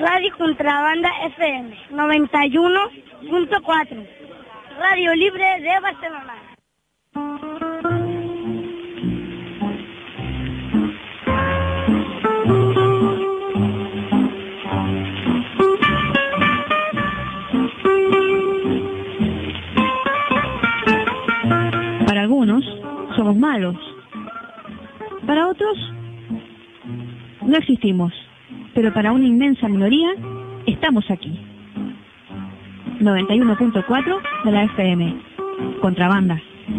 Radio Contrabanda FM 91.4, Radio Libre de Barcelona. Para algunos somos malos, para otros no existimos, pero para una inmensa minoría estamos aquí. 91.4 de la FM, Contrabanda.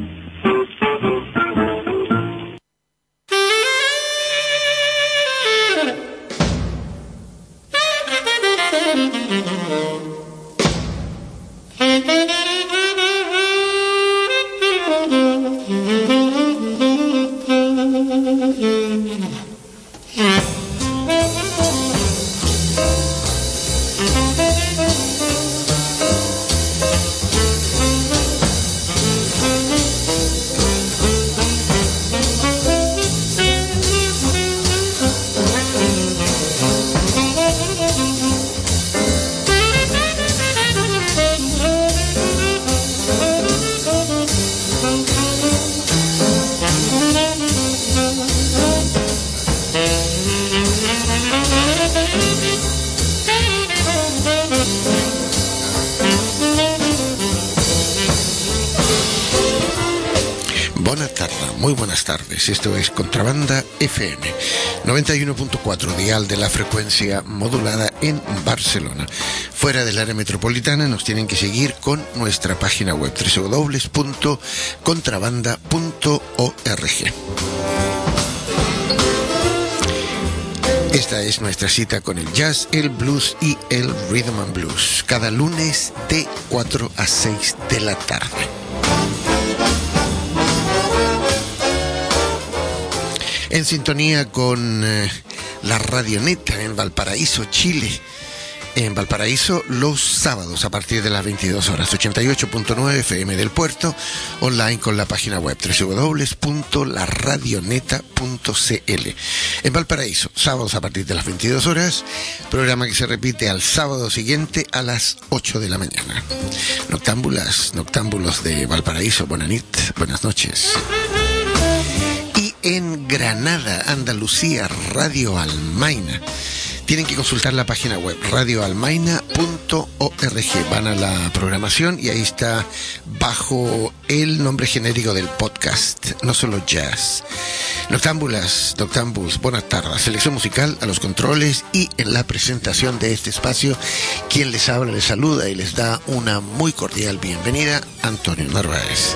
Esto es Contrabanda FM 91.4, dial de la frecuencia modulada en Barcelona. Fuera del área metropolitana nos tienen que seguir con nuestra página web www.contrabanda.org. Esta es nuestra cita con el jazz, el blues y el rhythm and blues, cada lunes de 4 a 6 de la tarde. En sintonía con la Radioneta en Valparaíso, Chile. En Valparaíso los sábados a partir de las 22 horas, 88.9 FM del Puerto, online con la página web www.laradioneta.cl. En Valparaíso, sábados a partir de las 22 horas, programa que se repite al sábado siguiente a las 8 de la mañana. Noctámbulas, noctámbulos de Valparaíso, buenas noches. En Granada, Andalucía, Radio Almaina. Tienen que consultar la página web radioalmaina.org. Van a la programación y ahí está bajo el nombre genérico del podcast, no solo jazz. Noctámbulas, noctámbulos, buenas tardes. Selección musical a los controles y en la presentación de este espacio, quien les habla, les saluda y les da una muy cordial bienvenida, Antonio Narváez.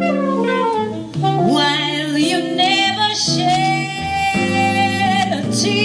While you never shed a tear.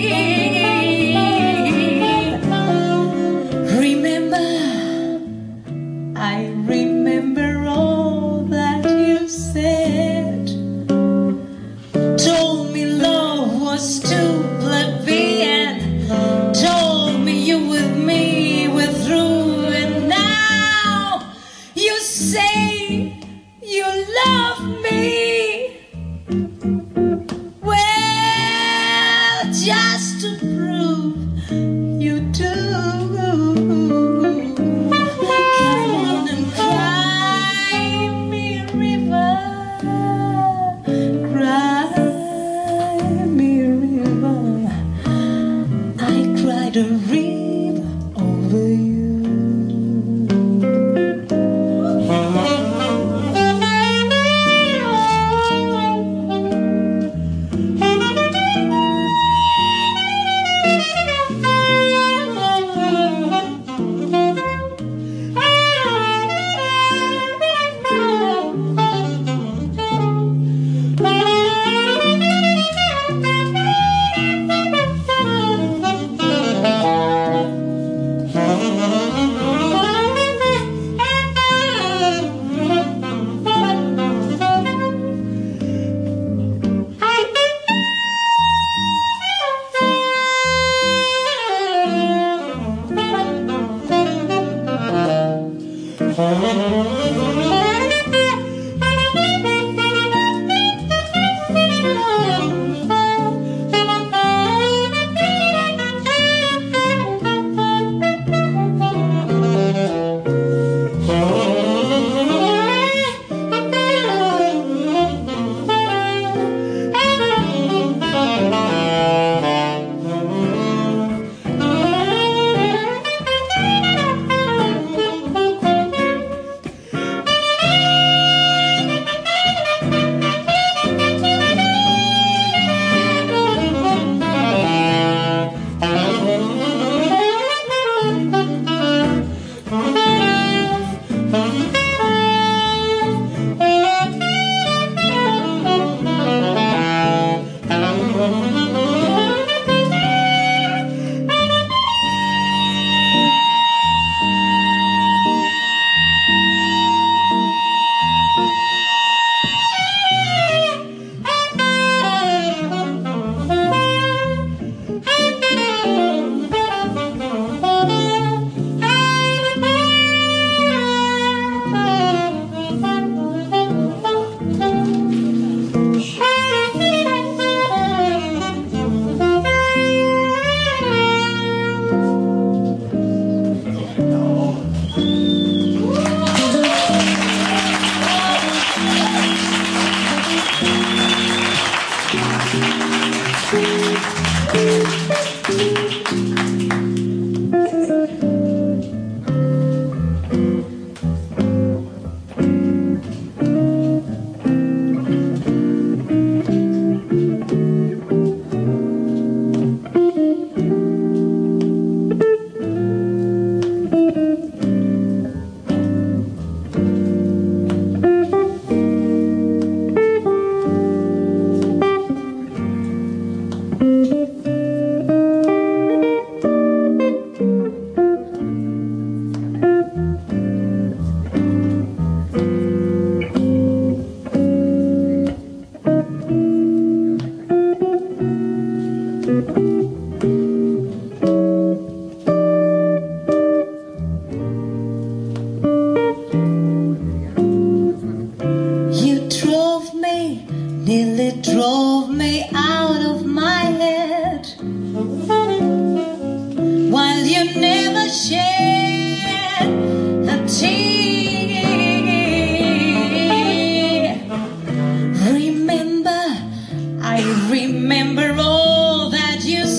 Remember all that you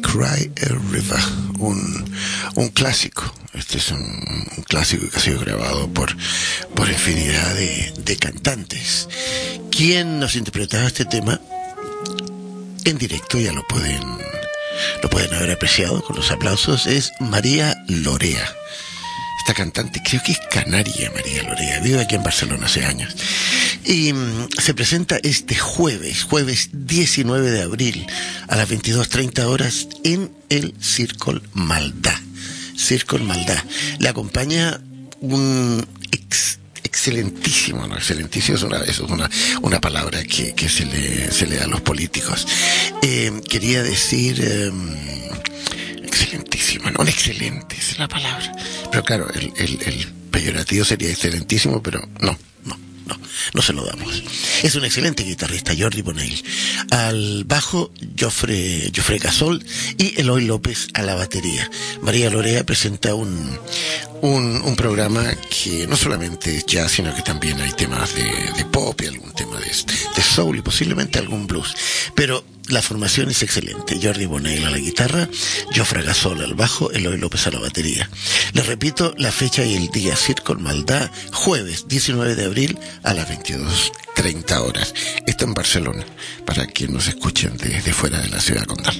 Cry a River, un clásico. Este es un clásico que ha sido grabado por infinidad de cantantes. ¿Quién nos interpretaba este tema? En directo ya lo pueden haber apreciado con los aplausos. Es María Lorea. Esta cantante, creo que es canaria, María Lorea, vive aquí en Barcelona hace años. Y se presenta este jueves 19 de abril, a las 22:30 horas, en el Círculo Maldá. Círculo Maldá. Le acompaña un excelentísimo, ¿no? Excelentísimo es una palabra que se le da a los políticos. Quería decir excelentísimo, no, excelente es la palabra. Pero claro, el peyorativo sería excelentísimo, pero no se lo damos. Es un excelente guitarrista, Jordi Bonell. Al bajo, Jofre Gasol, y Eloy López a la batería. María Lorea presenta un programa que no solamente es jazz, sino que también hay temas de pop y algún tema de soul y posiblemente algún blues. Pero la formación es excelente. Jordi Bonell a la guitarra, Jofre Gasol al bajo, Eloy López a la batería. Les repito la fecha y el día: Círculo Maldá, jueves 19 de abril a las 22:30 horas. Esto en Barcelona, para quienes nos escuchen desde fuera de la ciudad condal.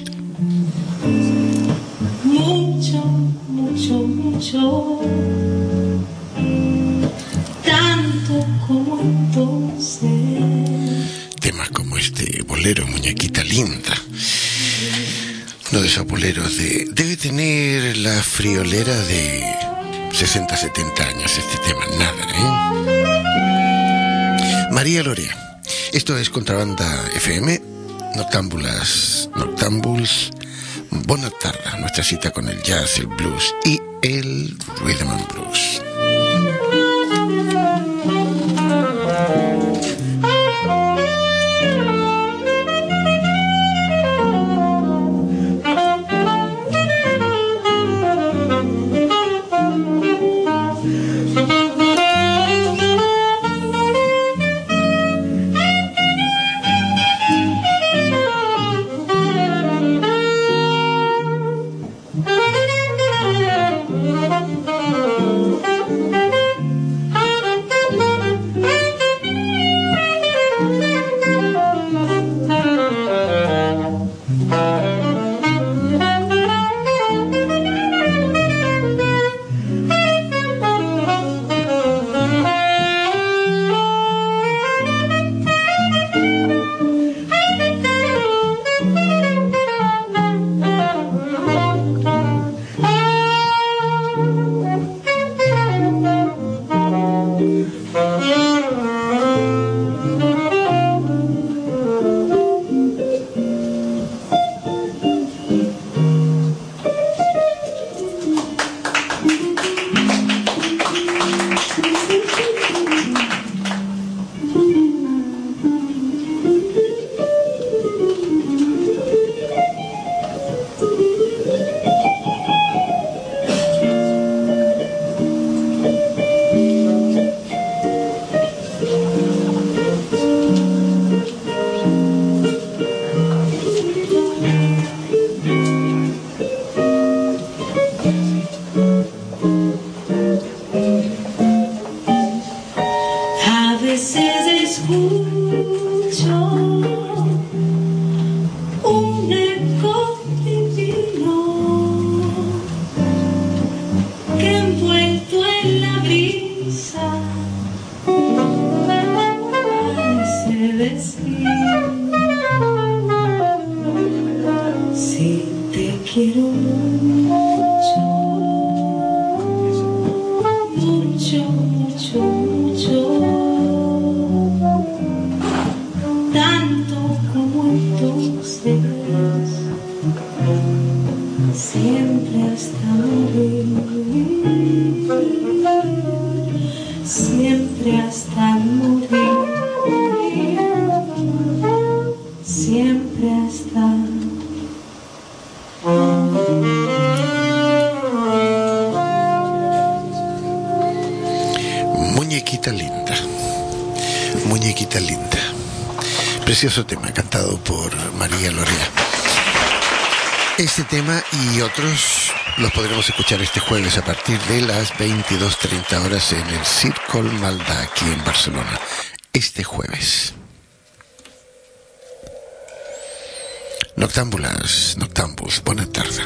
Mucho, tanto como entonces. Temas como este bolero, Muñequita Linda. Uno de esos boleros debe tener la friolera de 60, 70 años este tema, nada, María Lorea. Esto es Contrabanda FM, Noctambuls, Bona Tarda, nuestra cita con el jazz, el blues y el rhythm and blues. Precioso tema cantado por María Lorea. Este tema y otros los podremos escuchar este jueves a partir de las 22:30 horas en el Circo Malda, aquí en Barcelona. Este jueves. Noctámbulas, noctámbuls, buena tarde.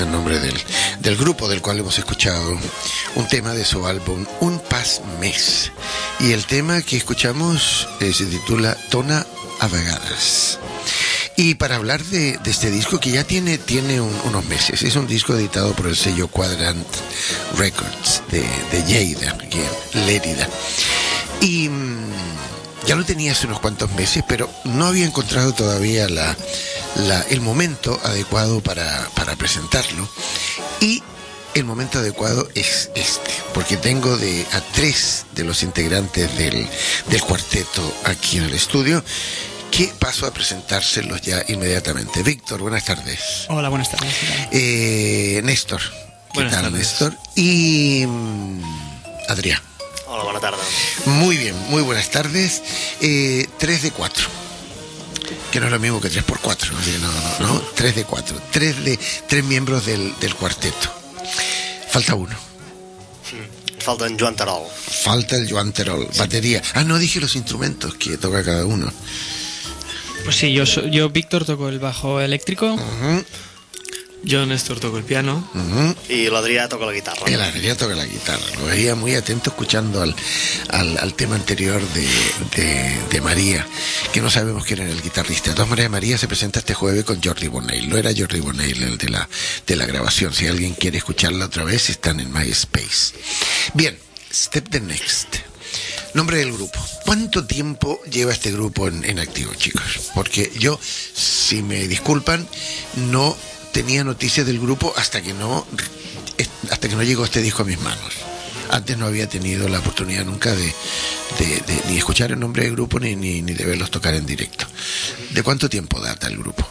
el nombre del grupo del cual hemos escuchado un tema de su álbum Un Pas Més. Y el tema que escuchamos se titula Tona a vegades. Y para hablar de este disco que ya tiene unos meses, es un disco editado por el sello Quadrant Records de Lleida, aquí en Lérida. Y ya lo tenía hace unos cuantos meses, pero no había encontrado todavía el momento adecuado para presentarlo. Y el momento adecuado es este, porque tengo a 3 de los integrantes del cuarteto aquí en el estudio, que paso a presentárselos ya inmediatamente. Víctor, buenas tardes. Hola, buenas tardes. Néstor. ¿Qué Buenas tal, tardes. Néstor? Y Adrián. Hola, bona tarda. Muy bien, muy buenas tardes. 3 de 4. Que no es lo mismo que 3 por 4. No, 3 de 4. 3 miembros del cuarteto. Falta uno. Falta en Joan Terol. Falta el Joan Terol, batería. No dije los instrumentos que toca cada uno. Pues sí, yo Víctor, toco el bajo eléctrico. Uh-huh. Yo, Néstor, toco el piano. Uh-huh. I l'Adrià toca la guitarra. El Adrián toca la guitarra. Lo veía muy atento escuchando al tema anterior de María, que no sabemos quién era el guitarrista. De todas maneras, María se presenta este jueves con Jordi Bonell. No era Jordi Bonell el de la grabación. Si alguien quiere escucharla otra vez, están en MySpace. Bien, Step the Next. Nombre del grupo. ¿Cuánto tiempo lleva este grupo en activo, chicos? Porque yo, si me disculpan, no tenía noticias del grupo hasta que no llegó este disco a mis manos. Antes no había tenido la oportunidad nunca de ni escuchar el nombre del grupo ni de verlos tocar en directo. ¿De cuánto tiempo data el grupo?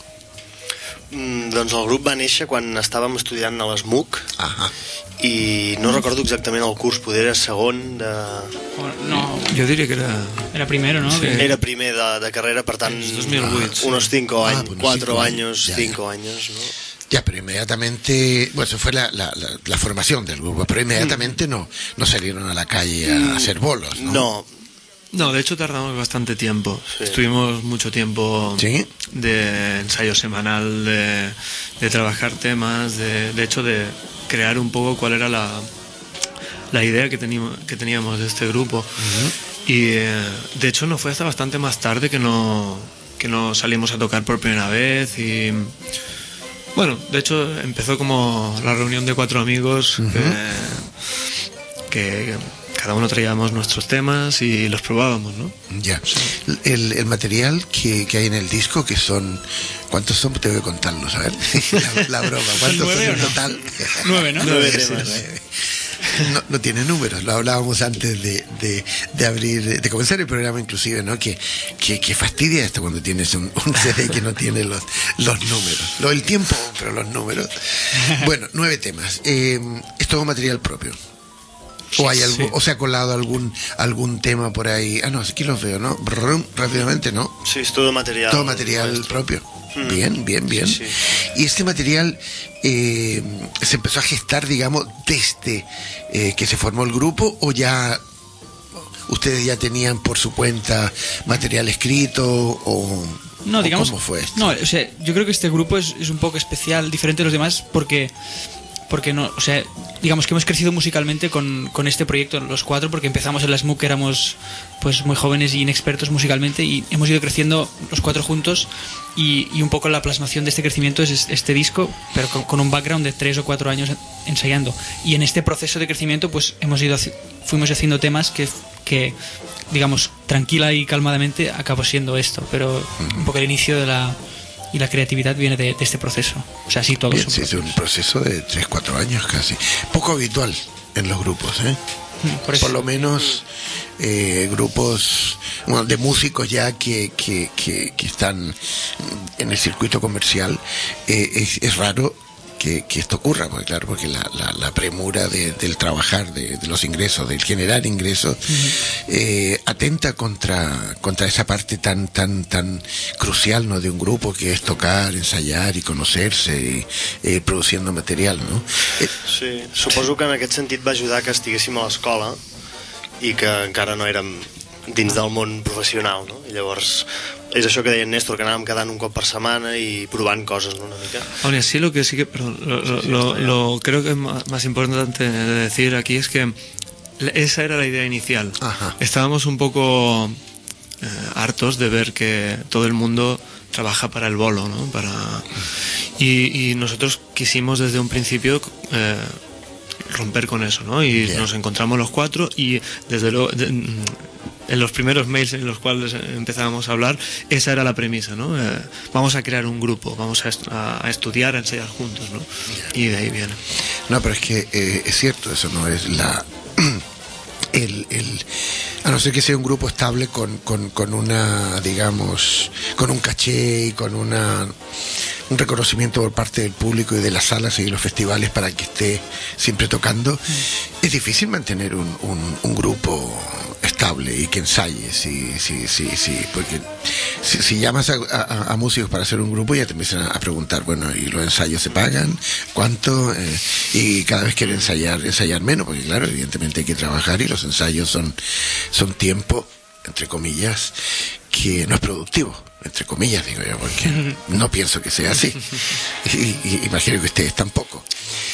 Doncs el grup va néixer quan estàvem estudiant a l'ESMUC. Ajá. I no recordo exactament el curs, poder era segon de... No, Jo diria que era primero, ¿no? Sí. Era primer de carrera, per tant, 2008, unos 5 años, pues 4 5 años, ya, 5 años, ¿no? Ya, pero inmediatamente, bueno, eso fue la formación del grupo, pero inmediatamente no salieron a la calle a hacer bolos, ¿no? No, de hecho tardamos bastante tiempo. Sí. Estuvimos mucho tiempo ¿Sí? de ensayo semanal, de trabajar temas, de hecho de crear un poco cuál era la idea que teníamos de este grupo. Uh-huh. Y de hecho no fue hasta bastante más tarde que no salimos a tocar por primera vez. Y bueno, de hecho empezó como la reunión de 4 amigos. Uh-huh. que cada uno traíamos nuestros temas y los probábamos, ¿no? Ya. El material que hay en el disco, que son... ¿Cuántos son? Te voy a contarlos, a ver. La broma. ¿Cuántos son en total? 9, ¿no? 9 Sí, temas. 9. No tiene números, lo hablábamos antes de abrir, de comenzar el programa inclusive, ¿no? Que fastidia esto cuando tienes un CD que no tiene los números. El tiempo, pero los números. Bueno, 9 temas. ¿Es todo material propio? ¿O hay algo, Sí. o se ha colado algún tema por ahí? No, aquí los veo, ¿no? Brum, rápidamente, ¿no? Sí, es todo material. Todo material propio. Bien. Sí. Y este material se empezó a gestar, digamos, desde que se formó el grupo, o ya ustedes ya tenían por su cuenta material escrito, o No, digamos, ¿cómo fue esto? no, o sea, yo creo que este grupo es un poco especial, diferente de los demás, porque no, o sea, digamos que hemos crecido musicalmente con este proyecto los 4, porque empezamos en la SMUC, éramos pues muy jóvenes y inexpertos musicalmente, y hemos ido creciendo los 4 juntos, y un poco la plasmación de este crecimiento es este disco, pero con un background de 3 o 4 años ensayando. Y en este proceso de crecimiento pues fuimos haciendo temas que digamos, tranquila y calmadamente acabó siendo esto, pero un poco el inicio de la creatividad viene de este proceso. O sea, sí, todos Bien, son sí, es propios. un proceso de 3-4 años casi. Poco habitual en los grupos, ¿eh? Por eso. Por lo menos grupos de músicos ya que están en el circuito comercial, es raro que esto ocurra, porque claro, porque la premura del trabajar, de los ingresos, del generar ingresos, atenta contra esa parte tan crucial, ¿no?, de un grupo, que es tocar, ensayar y conocerse, y produciendo material, ¿no? Sí, suposo que en aquest sentit va ajudar que estiguéssim a l'escola i que encara no érem dins del món professional, no? I llavors és això que deia en Néstor, que anàvem quedant un cop per setmana i provant coses, ¿no? Una mica. Aún así, lo que sí que, perdón, lo creo que más importante de decir aquí es que esa era la idea inicial. Ajá. Estábamos un poco hartos de ver que todo el mundo trabaja para el bolo, ¿no? Y nosotros quisimos desde un principio romper con eso, ¿no? Y nos encontramos los cuatro y desde luego en los primeros mails en los cuales empezábamos a hablar, esa era la premisa, ¿no? Vamos a crear un grupo, vamos a estudiar, a ensayar juntos, ¿no? Y de ahí viene. No, pero es que es cierto, eso no es la... a no ser que sea un grupo estable con una, digamos, con un caché y con un reconocimiento por parte del público y de las salas y de los festivales para que esté siempre tocando, es difícil mantener un grupo estable y que ensaye, sí, porque si llamas a músicos para hacer un grupo ya te empiezan a preguntar, bueno, ¿y los ensayos se pagan? ¿Cuánto? Y cada vez quieren ensayar menos, porque claro, evidentemente hay que trabajar y los ensayos son tiempo, entre comillas, que no es productivo, entre comillas digo yo, porque no pienso que sea así, y imagino que ustedes tampoco.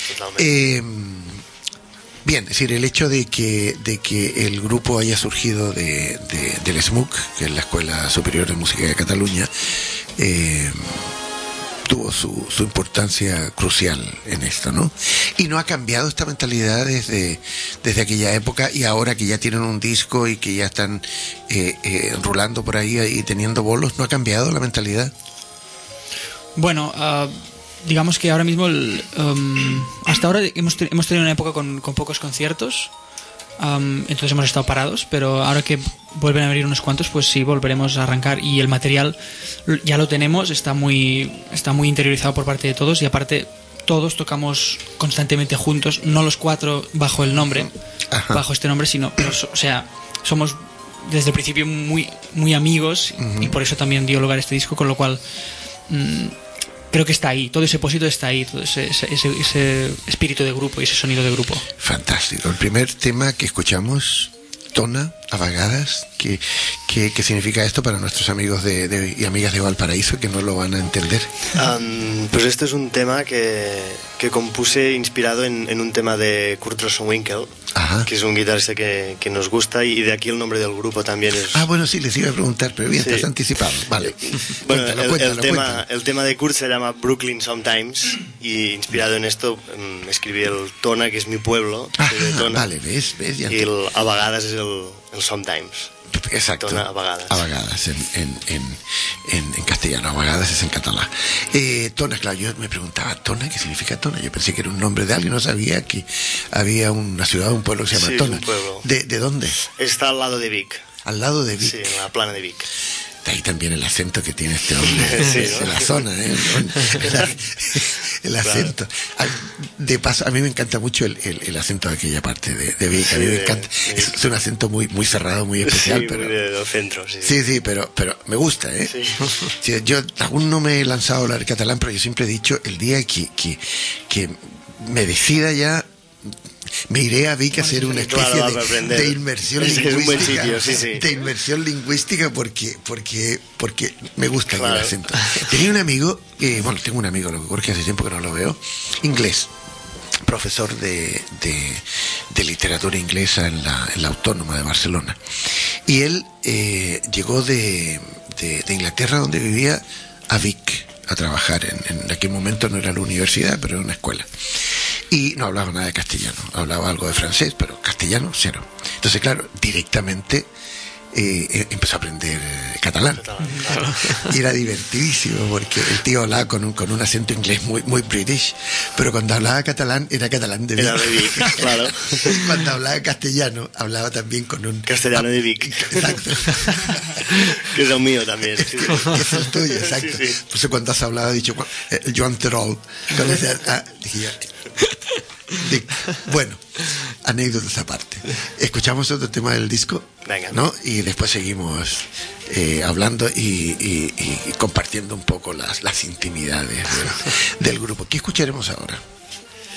Bien, es decir, el hecho de que el grupo haya surgido del SMUC, que es la Escuela Superior de Música de Cataluña, tuvo su importancia crucial en esto, ¿no? Y no ha cambiado esta mentalidad desde aquella época, y ahora que ya tienen un disco y que ya están rulando por ahí y teniendo bolos, ¿no ha cambiado la mentalidad? Bueno, digamos que ahora mismo hasta ahora hemos tenido una época con pocos conciertos, entonces hemos estado parados, pero ahora que vuelven a venir unos cuantos, pues sí, volveremos a arrancar, y el material ya lo tenemos, está muy interiorizado por parte de todos, y aparte todos tocamos constantemente juntos, no los cuatro bajo el nombre, bajo este nombre, sino, o sea, somos desde el principio muy, muy amigos, y por eso también dio lugar a este disco, con lo cual creo que está ahí, todo ese propósito está ahí, todo ese espíritu de grupo y ese sonido de grupo. Fantástico. El primer tema que escuchamos, Tona, a vagadas, ¿qué significa esto para nuestros amigos y amigas de Valparaíso que no lo van a entender? Pues este es un tema que compuse inspirado en un tema de Kurt Rosenwinkel, que es un guitarrista que nos gusta, y de aquí el nombre del grupo también es... bueno, sí, les iba a preguntar, pero bien, estás anticipado. Vale. Bueno, el tema de Kurt se llama Brooklyn Sometimes, y inspirado en esto escribí el Tona, que es mi pueblo, de Tona, vale, ves ya. Y el a vegades es el Sometimes. Exacto, Tona, a vegades. A vegades en castellano, a vegades es en catalán. Tona, claro, yo me preguntaba, ¿Tona? ¿Qué significa Tona? Yo pensé que era un nombre de alguien, no sabía que había una ciudad, un pueblo que se llama Tona. Un pueblo. ¿De dónde? Está al lado de Vic. Al lado de Vic. Sí, en la plana de Vic. De ahí también el acento que tiene este hombre, sí, ¿no? De la zona, el acento. De paso, a mí me encanta mucho el acento de aquella parte de Vic, a mí me encanta. Es un acento muy, muy cerrado, muy especial, pero muy del centro, sí. Sí, pero me gusta, ¿eh? Sí. Sí, yo aún no me he lanzado a hablar catalán, pero yo siempre he dicho, el día que me decida ya, me iré a Vic a hacer una especie de inmersión lingüística. Es un buen sitio, sí. De inmersión lingüística porque me gusta el acento. Tenía un amigo, tengo un amigo, lo que ocurre es que hace tiempo que no lo veo, inglés, profesor de literatura inglesa en la Autónoma de Barcelona. Y él llegó de Inglaterra, donde vivía, a Vic a trabajar. En aquel momento no era la universidad, pero era una escuela. Y no hablaba nada de castellano, hablaba algo de francés, pero castellano cero. Entonces, claro, directamente empezó a aprender catalán. Claro. Y era divertidísimo porque el tío hablaba con un acento inglés muy, muy british, pero cuando hablaba catalán era catalán de Vic. Era de Vic, claro. Cuando hablaba castellano hablaba también con un castellano de Vic. Exacto. Que es el mío también. Sí. Que es el tuyo, exacto. Sí. Por eso cuando has hablado, has dicho Joan Terol. Cuando dije, bueno, anécdotas aparte. Escuchamos otro tema del disco. Venga. ¿No? Y después seguimos hablando y compartiendo un poco las intimidades del grupo. ¿Qué escucharemos ahora?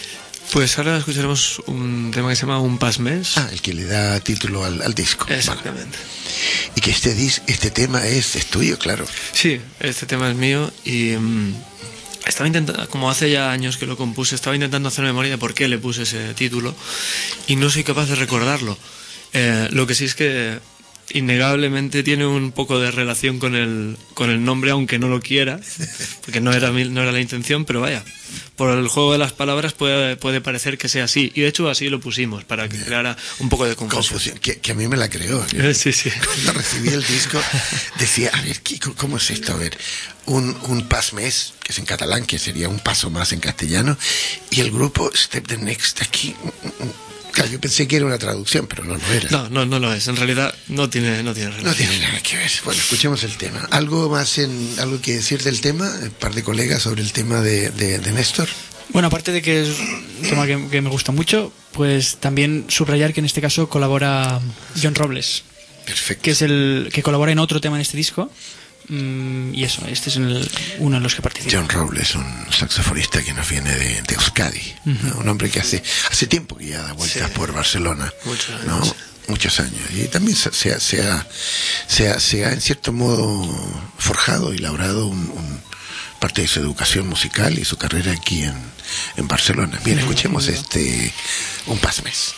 Pues ahora escucharemos un tema que se llama Un Pas Més. El que le da título al disco. Exactamente. Vale. Y que este tema es tuyo, claro. Sí, este tema es mío y estaba intentando, como hace ya años que lo compuse, estaba intentando hacer memoria de por qué le puse ese título y no soy capaz de recordarlo. Lo que sí es que innegablemente tiene un poco de relación con el nombre, aunque no lo quiera, porque no era la intención, pero vaya, por el juego de las palabras puede parecer que sea así, y de hecho así lo pusimos, para que creara un poco de confusión. Que a mí me la creó. Sí. Cuando recibí el disco decía, a ver, ¿cómo es esto? A ver, un pas més, que es en catalán, que sería un paso más en castellano, y el grupo Step the Next, aquí... Claro, yo pensé que era una traducción, pero no lo era. No lo es. En realidad no tiene relación. No tiene nada que ver. Bueno, escuchemos el tema. ¿Algo que decir del tema? Un par de colegas sobre el tema de Néstor. Bueno, aparte de que es un tema que me gusta mucho, pues también subrayar que en este caso colabora John Robles. Perfecto. Que es el que colabora en otro tema en este disco. Y eso, este es uno de los que participa. John Robles, un saxofonista que nos viene de Euskadi, ¿no? Un hombre que hace tiempo que ya da vueltas por Barcelona, muchos años, y también se ha en cierto modo forjado y labrado parte de su educación musical y su carrera aquí en Barcelona. Bien, escuchemos Un Pas Més.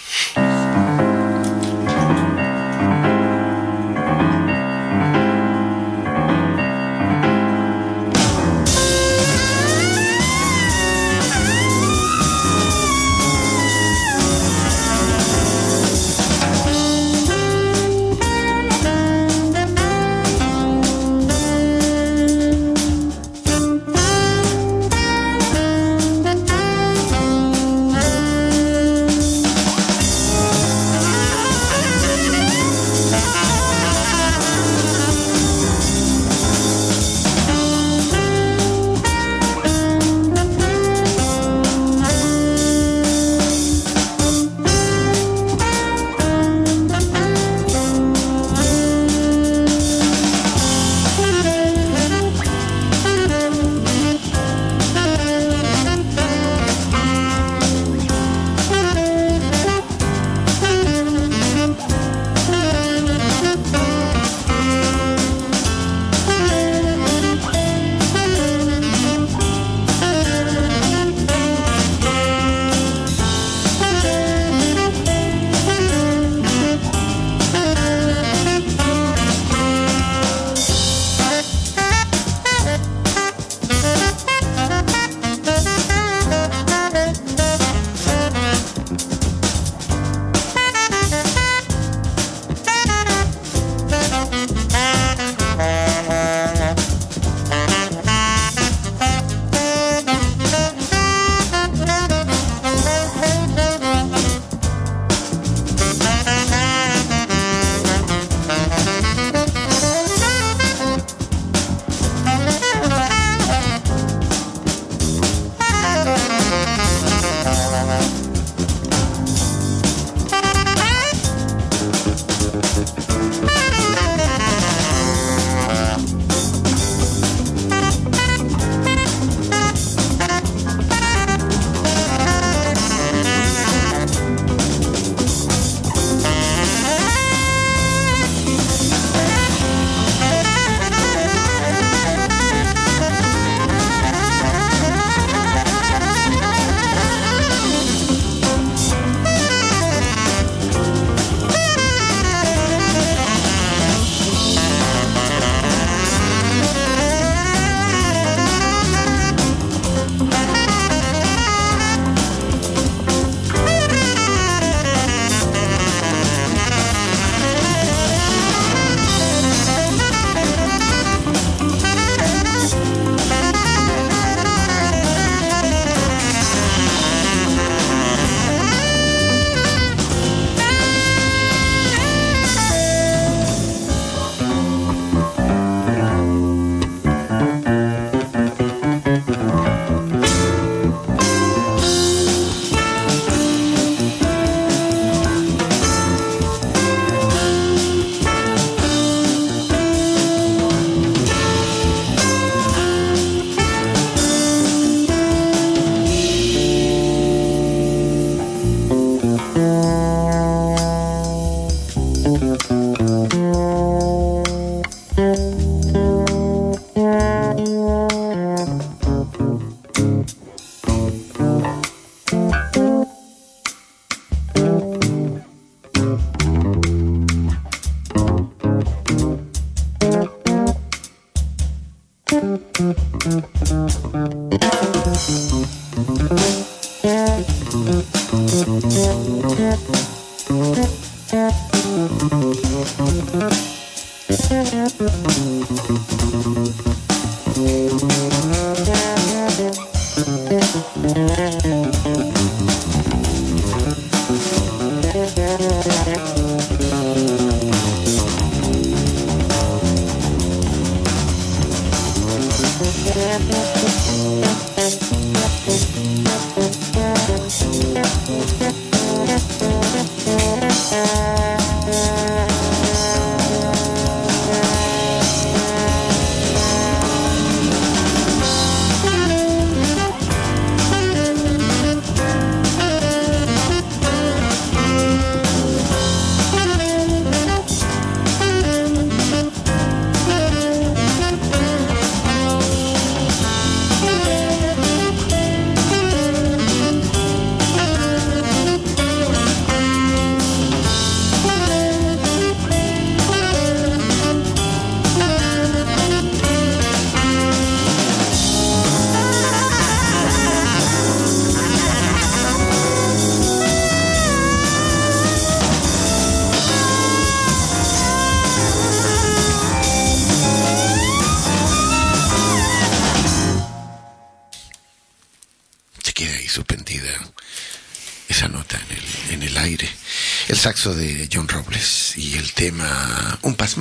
Saxo de John Robles y el tema un paso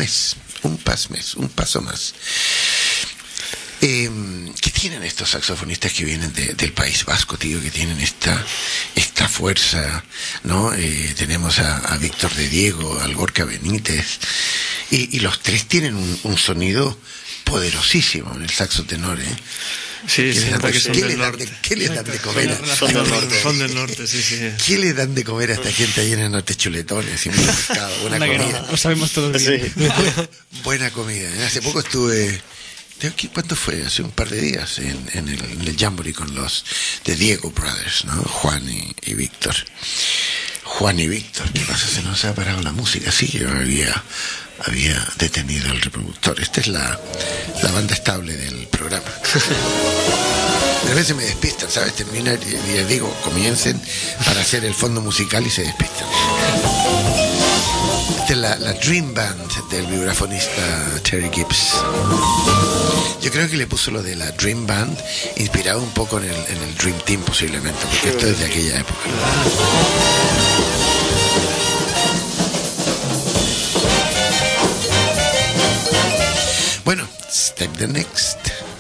más. ¿Qué tienen estos saxofonistas que vienen del País Vasco, tío? Que tienen esta fuerza, ¿no? Tenemos a Víctor de Diego, al Gorka Benítez, y los tres tienen un sonido poderosísimo en el saxo tenor, ¿eh? Sí, siempre que son del norte. ¿Qué le dan de comer? Son del norte, sí. ¿Qué le dan de comer a esta gente ahí en el norte? Chuletones y un pescado, buena comida. Lo sabemos todos bien. Sí. Buena comida. Hace poco estuve, ¿cuánto fue? Hace un par de días en el Jamboree con los de Diego Brothers, ¿no? Juan y Víctor. ¿Qué pasa? Se nos ha parado la música. Sí, yo había detenido el reproductor. Esta es la banda estable del programa. A veces me despistan, ¿sabes? Termina y les digo, comiencen para hacer el fondo musical y se despistan. Esta es la Dream Band del vibrafonista Terry Gibbs. Yo creo que le puso lo de la Dream Band inspirado un poco en el Dream Team posiblemente, porque esto es de aquella época. Bueno, Step the Next.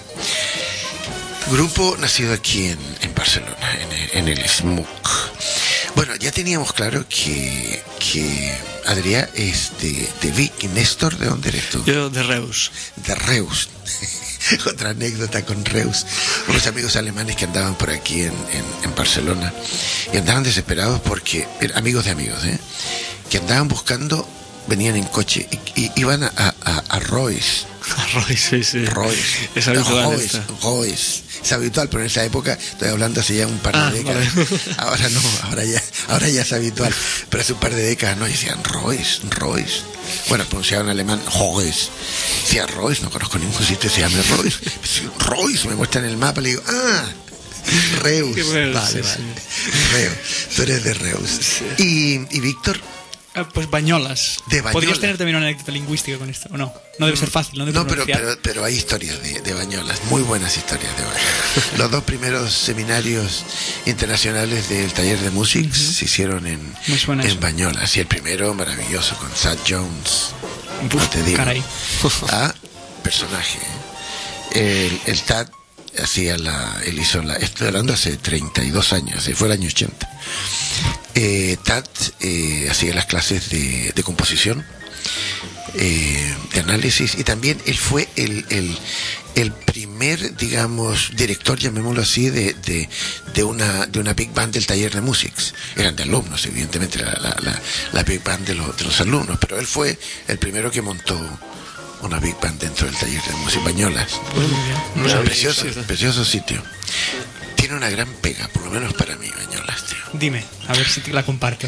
Grupo nacido aquí en Barcelona, en el SMUC. Bueno, ya teníamos claro que Adrià es de Vic. ¿Y Néstor, de dónde eres tú? Yo de Reus. De Reus. Otra anécdota con Reus. Unos amigos alemanes que andaban por aquí en Barcelona y andaban desesperados porque, amigos de amigos, que andaban buscando, venían en coche y iban a Royce. Royce, sí. Royce. Es habitual. Royce. Es habitual, pero en esa época, estoy hablando hace ya un par de décadas. Vale. Ahora no, ahora ya es habitual. Pero hace un par de décadas no, decían Royce. Bueno, pronunciaban en alemán Royce. Decía Royce, no conozco ningún sitio que se llame Royce. Royce, me muestran el mapa, le digo, Reus. Vale. Reus. Tú eres de Reus. Sí. ¿Y Víctor? Pues Bañolas. De Bañolas. ¿Podrías tener también una anécdota lingüística con esto? ¿O no? No debe ser fácil, no debe pronunciar. pero hay historias de Bañolas, muy buenas historias de Bañolas. Los dos primeros seminarios internacionales del taller de música se hicieron en Bañolas. Y el primero maravilloso con Sad Jones. No te digo. Caray. Personaje. El Tad él hizo estoy hablando hace 32 años, fue el año 80. Tad hacía las clases de composición, de análisis, y también él fue el primer, digamos, director, llamémoslo así, de una big band del taller de músics. Eran de alumnos, evidentemente, la big band de los alumnos, pero él fue el primero que montó una big band dentro del taller de música Bañolas. Precioso sitio. Tiene una gran pega, por lo menos para mí, Bañolas, tío. Dime, a ver si te la comparto.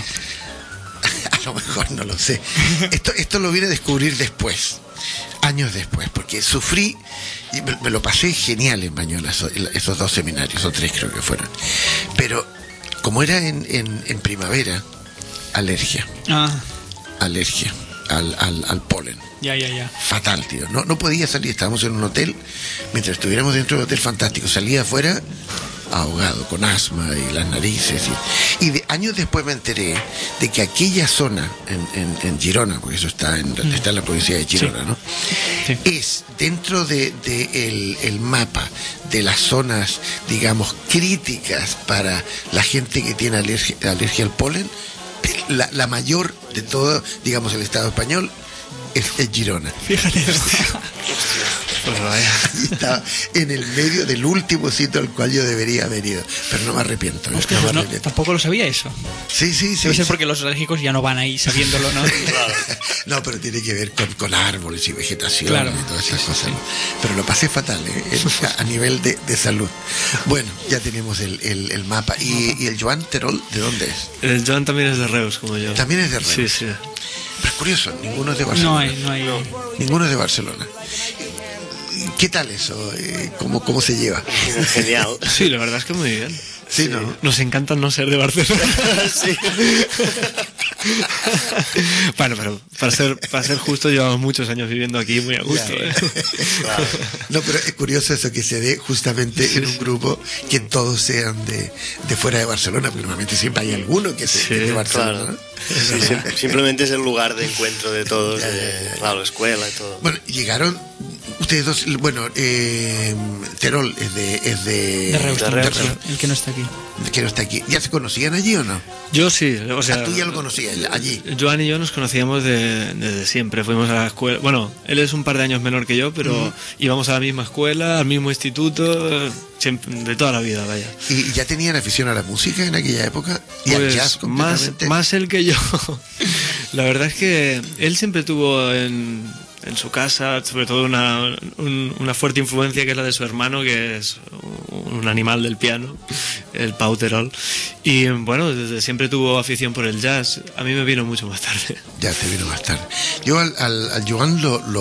A lo mejor no lo sé. Esto lo vine a descubrir después, años después, porque sufrí y me lo pasé genial en Bañolas, esos 2 seminarios, o 3 creo que fueron. Pero como era en primavera, alergia. Alergia al polen. Ya. Fatal, tío. No podía salir, estábamos en un hotel, mientras estuviéramos dentro del hotel fantástico. Salía afuera ahogado con asma y las narices. Y años después me enteré de que aquella zona en Girona, porque eso está en la provincia de Girona, Sí. ¿no? Sí. Es dentro de el mapa de las zonas, digamos, críticas para la gente que tiene alergia al polen, la mayor de todo, digamos, el Estado español es Girona. Fíjate. Pues vaya. Y estaba en el medio del último sitio al cual yo debería haber ido, pero no me arrepiento. Hostia, no me pues no, arrepiento. tampoco lo sabía eso. Sí. Debe ser porque los alérgicos ya no van ahí sabiéndolo, ¿no? No, pero tiene que ver con árboles y vegetación Claro. y todas esas Sí, cosas. sí. ¿no? Pero lo pasé fatal, a nivel de salud. Bueno, ya tenemos el mapa. ¿Y el Joan Terol, de dónde es? El Joan también es de Reus, como yo. También es de Reus. Sí, sí. Pero es curioso, ninguno es de Barcelona. No hay. Ninguno es de Barcelona. ¿Qué tal eso? ¿Cómo se lleva? Genial. Sí, la verdad es que muy bien. Sí, ¿no? Nos encanta no ser de Barcelona. Sí. Bueno, pero para ser justo, llevamos muchos años viviendo aquí muy a gusto. Ya. ¿eh? Claro. No, pero es curioso eso que se dé justamente en un grupo que todos sean de fuera de Barcelona, porque normalmente siempre hay alguno que es de Barcelona. Claro. ¿no? Sí, simplemente es el lugar de encuentro de todos, claro, la escuela y todo. Bueno, llegaron ustedes dos, bueno, Terol es De Reus, de Reus. el que no está aquí. que no está aquí. ¿Ya se conocían allí o no? Yo sí, o sea... Tú ya lo conocías allí. Joan y yo nos conocíamos desde siempre. Fuimos a la escuela... Bueno, él es un par de años menor que yo, pero íbamos a la misma escuela, al mismo instituto, siempre, de toda la vida, vaya. ¿Y ya tenían afición a la música en aquella época? ¿Y al Pues jazz completamente? más él que yo. La verdad es que él siempre tuvo en su casa, sobre todo una fuerte influencia que es la de su hermano, que es un animal del piano, el Pau Terol. Y bueno, desde siempre tuvo afición por el jazz. A mí me vino mucho más tarde. Ya te vino más tarde. Yo al Joan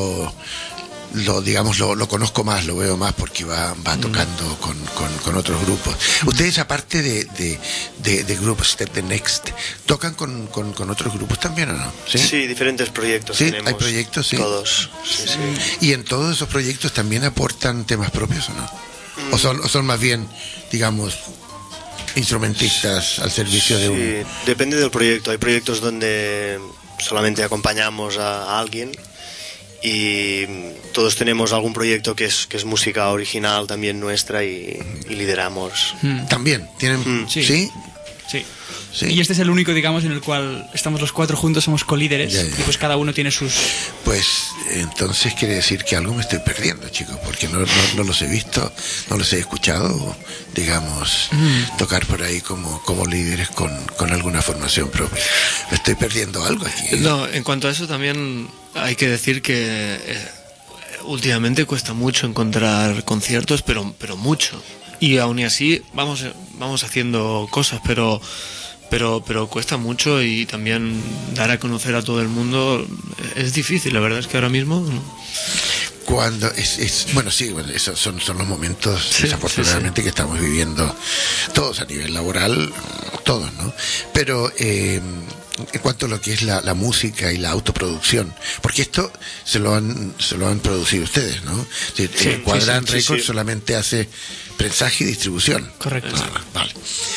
lo conozco más, lo veo más porque va tocando con otros grupos. Ustedes, aparte de grupos Step the Next, ¿tocan con otros grupos también o no? Sí, diferentes proyectos Sí, tenemos. hay proyectos, sí. Todos, sí. ¿Y en todos esos proyectos también aportan temas propios o no? ¿O son más bien, digamos, instrumentistas al servicio de un...? Sí, depende del proyecto. Hay proyectos donde solamente acompañamos a alguien, y todos tenemos algún proyecto que es música original también nuestra y lideramos. También tienen... Sí. ¿Sí? Sí. Sí. Y este es el único, digamos, en el cual estamos los cuatro juntos, somos colíderes, Ya. y pues cada uno tiene sus... Pues entonces quiere decir que algo me estoy perdiendo, chicos, porque no los he visto, no los he escuchado, digamos, tocar por ahí como líderes con alguna formación propia. Me estoy perdiendo algo aquí. No, en cuanto a eso también hay que decir que últimamente cuesta mucho encontrar conciertos, pero mucho. Y aún y así vamos haciendo cosas, pero cuesta mucho, y también dar a conocer a todo el mundo es difícil. La verdad es que ahora mismo Cuando bueno, esos son los momentos desafortunadamente que estamos viviendo todos a nivel laboral, todos, ¿no? Pero en cuanto a lo que es la música y la autoproducción, porque esto se lo han producido ustedes, ¿no? Quadrant Records solamente hace prensaje y distribución. Correcto. Vale.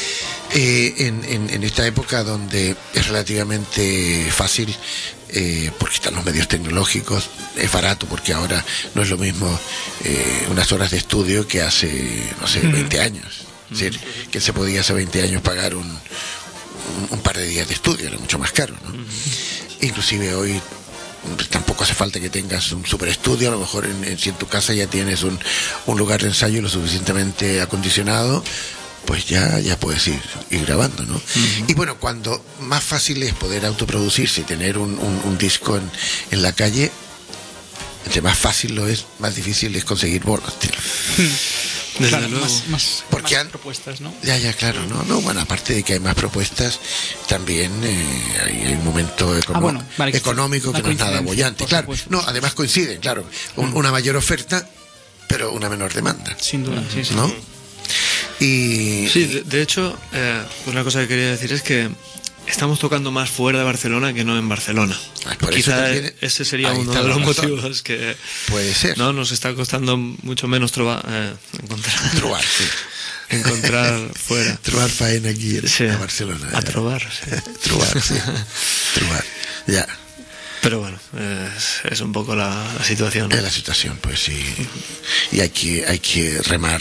En esta época donde es relativamente fácil, porque están los medios tecnológicos, es barato, porque ahora no es lo mismo unas horas de estudio que hace, no sé, 20 años. Es decir, que se podía hace 20 años pagar un par de días de estudio, era mucho más caro, ¿no? Inclusive hoy tampoco hace falta que tengas un super estudio, a lo mejor si en tu casa ya tienes un lugar de ensayo lo suficientemente acondicionado, pues ya puedes ir grabando, ¿no? Y bueno, cuando más fácil es poder autoproducirse y tener un disco en la calle, entre más fácil lo es, más difícil es conseguir bolos, tío. desde Claro, luego. más Porque propuestas, ¿no? Ya, claro, no, bueno, aparte de que hay más propuestas, también hay un momento económico que no es nada bollante, claro. No, además coinciden, claro, una mayor oferta, pero una menor demanda. Sin duda, sí. ¿No? Y Sí, de hecho, una cosa que quería decir es que estamos tocando más fuera de Barcelona que no en Barcelona. por eso Quizá también, ese sería ahí uno está de la los razón. motivos que puede ser. no nos está costando mucho menos encontrar. Trobar, sí. encontrar fuera. Trobar faena aquí Sí, a Barcelona. a trobar, sí. Trobar, sí. Trobar, ya. Pero bueno, es un poco la situación, ¿no? Es la situación, pues sí. Y hay que remar,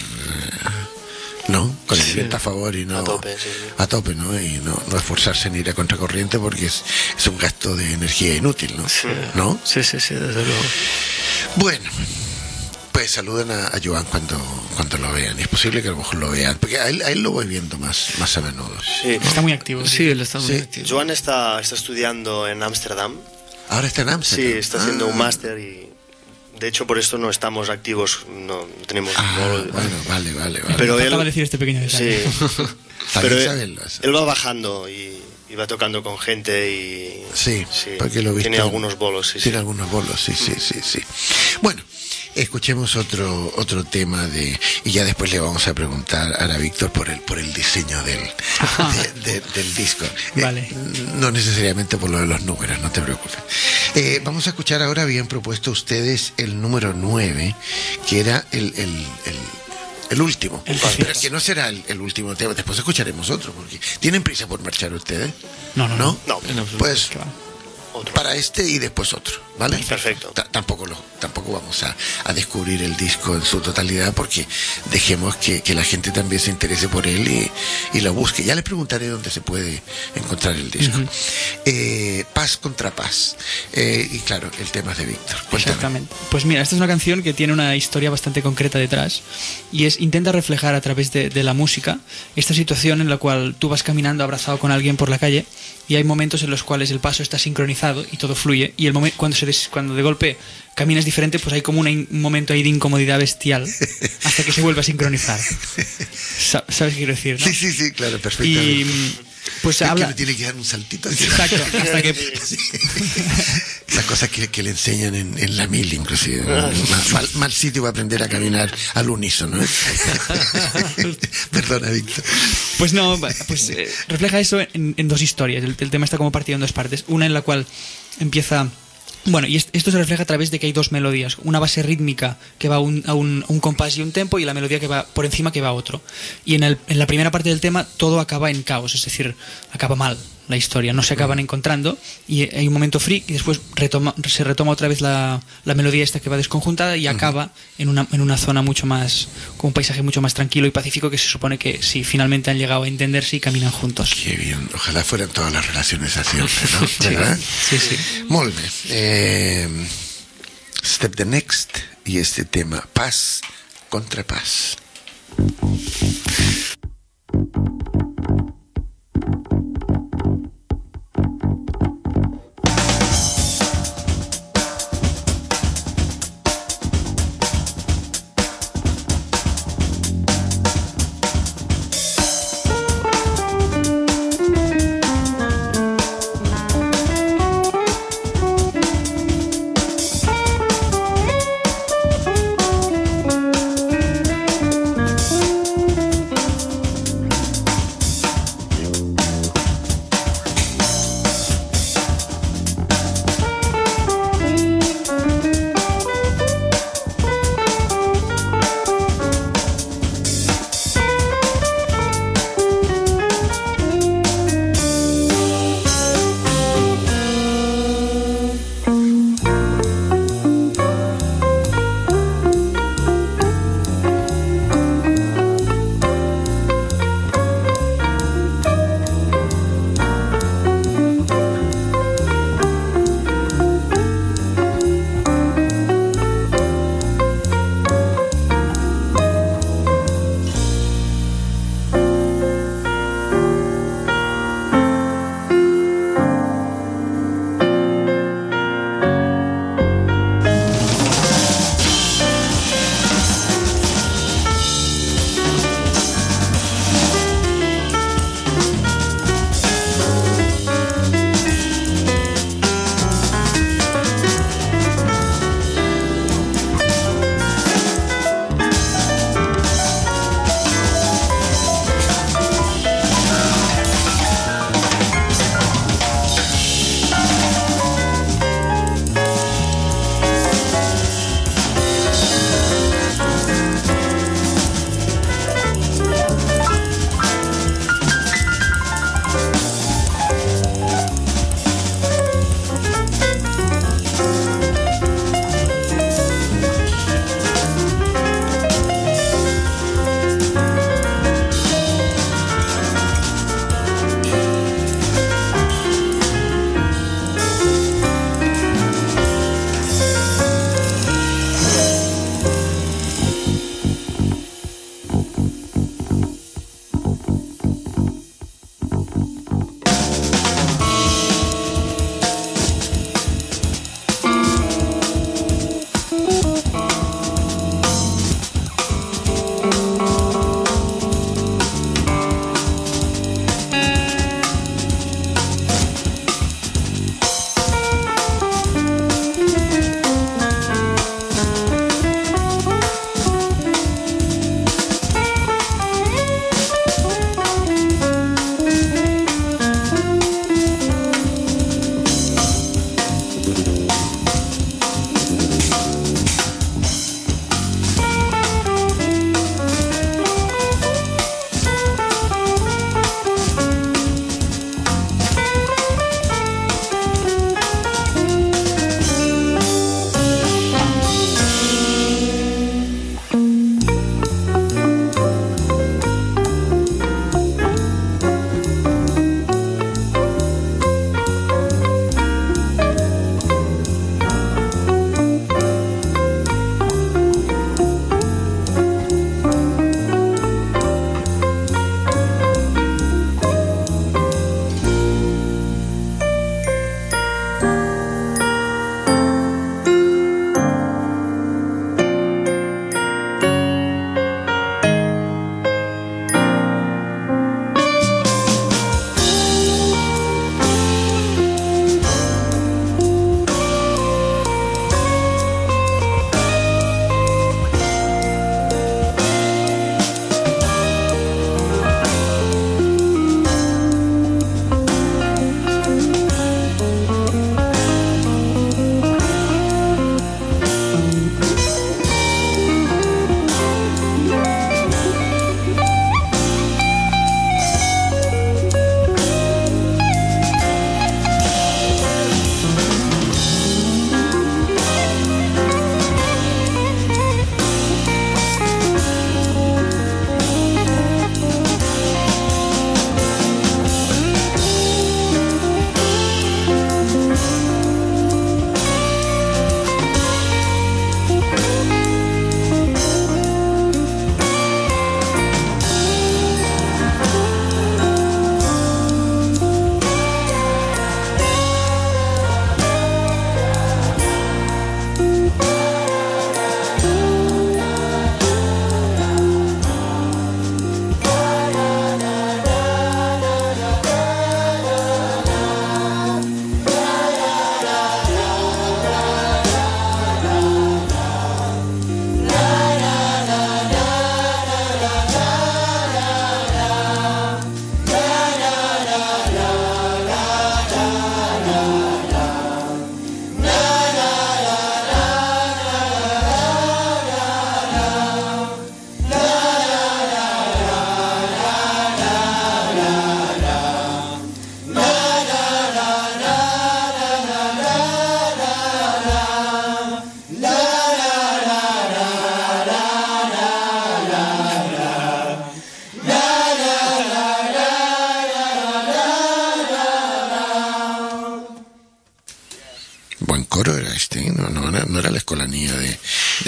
¿no? Con el viento a favor y no... A tope, sí, sí. A tope, ¿no? Y no esforzarse en ir a contracorriente porque es un gasto de energía inútil, ¿no? Sí. ¿No? Sí, desde luego. Bueno, pues saluden a Joan cuando lo vean. Es posible que a lo mejor lo vean, porque a él lo voy viendo más a menudo. Sí. Está muy activo. Sí, él está muy Sí. activo. Joan está estudiando en Ámsterdam. Ahora está en Sí, Amsterdam. está haciendo un máster y de hecho por esto no estamos activos, no tenemos bolo. Bueno, vale. Pero Me faltaba él, decir este pequeño detalle. sí, Está pero bien él, saberlo. él va bajando y va tocando con gente y Sí, porque lo he visto. tiene algunos bolos, sí, Tiene sí. algunos bolos, sí. Bueno, escuchemos otro tema y ya después le vamos a preguntar a Víctor por el diseño del disco. Vale. No necesariamente por lo de los números, no te preocupes. Vamos a escuchar ahora, habían propuesto ustedes el número 9, que era el último. Pero que no será el último tema, después escucharemos otro, porque ¿tienen prisa por marchar ustedes? No. ¿No? No, En absoluto. Pues Que va. otro. para este y después otro, ¿vale? Perfecto. Tampoco vamos a descubrir el disco en su totalidad, porque dejemos que la gente también se interese por él y lo busque. Ya les preguntaré dónde se puede encontrar el disco. Paz contra Paz. Y claro, el tema es de Víctor. Cuéntame. Exactamente. Pues mira, esta es una canción que tiene una historia bastante concreta detrás y intenta reflejar a través de la música esta situación en la cual tú vas caminando abrazado con alguien por la calle y hay momentos en los cuales el paso está sincronizado y todo fluye y cuando de golpe caminas diferente, pues hay como un momento ahí de incomodidad bestial hasta que se vuelve a sincronizar. ¿Sabes qué quiero decir, no? Sí, claro, perfectamente. Y pues Es habla... que me tiene que dar un saltito así. Exacto, hasta que... Sí. Las cosas que le enseñan en la mil, inclusive. Mal sitio para aprender a caminar al unísono, ¿eh? Perdona, Víctor. Pues no, refleja eso en dos historias. El tema está como partido en dos partes. Una en la cual empieza... Bueno, y esto se refleja a través de que hay dos melodías. Una base rítmica que va a un compás y un tempo y la melodía que va por encima que va a otro. Y en la primera parte del tema todo acaba en caos, es decir, acaba mal la historia. No se acaban encontrando y hay un momento free y después se retoma otra vez la melodía esta que va desconjuntada y acaba en una zona mucho más, con un paisaje mucho más tranquilo y pacífico que se supone que sí, finalmente han llegado a entenderse y caminan juntos. Qué bien. Ojalá fueran todas las relaciones así, ¿no? ¿Verdad? Sí. Molt bé. Step the Next y este tema, Paz contra Paz.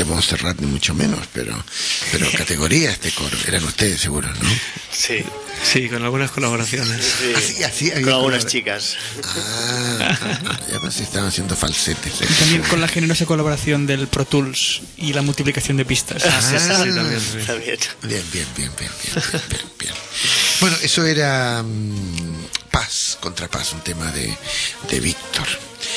Montserrat ni mucho menos, pero categoría este coro. Eran ustedes seguro, ¿no? Sí, Sí, con algunas colaboraciones. sí. Así había Con algunas colabora- chicas. Ya pues estaban haciendo falsetes. Y también con la generosa colaboración del Pro Tools y la multiplicación de pistas. Sí, también, sí. También. Bien. Bueno, eso era Paz contra Paz, un tema de Víctor.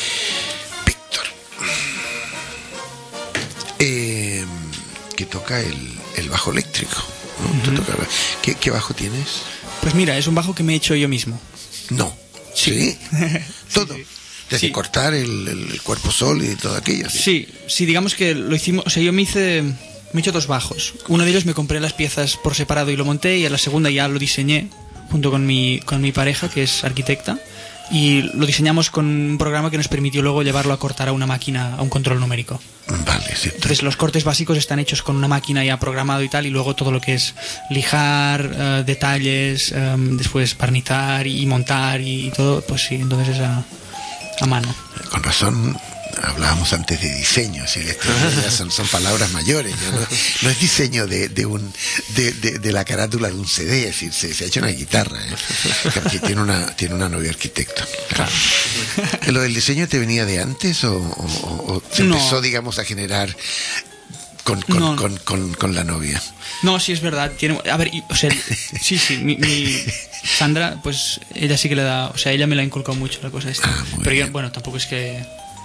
Que toca el bajo eléctrico, ¿no? Tú tocas- ¿Qué bajo tienes? Pues mira, es un bajo que me he hecho yo mismo. No. ¿Sí? Todo. sí. Desde Sí. cortar el cuerpo sólido y todo aquello. Sí, digamos que lo hicimos, o sea, yo me he hecho 2 bajos. Uno de ellos me compré las piezas por separado y lo monté, y a la segunda ya lo diseñé junto con mi pareja, que es arquitecta, y lo diseñamos con un programa que nos permitió luego llevarlo a cortar a una máquina, a un control numérico. Vale, sí. Entonces los cortes básicos están hechos con una máquina ya programado y tal, y luego todo lo que es lijar, detalles, después barnizar y montar y todo, pues sí, entonces es a mano. Con razón hablábamos antes de diseño, así que esto ya son palabras mayores, ya no es diseño de la carátula de un CD, es decir, se ha hecho una guitarra, que tiene una novia arquitecto. Claro. ¿Lo del diseño te venía de antes o se No. empezó, digamos, a generar con la novia? No, sí es verdad. A ver, o sea, sí, mi Sandra, pues ella sí que le da, o sea, ella me la ha inculcado mucho la cosa esta. Muy Pero yo, bien. bueno, tampoco es que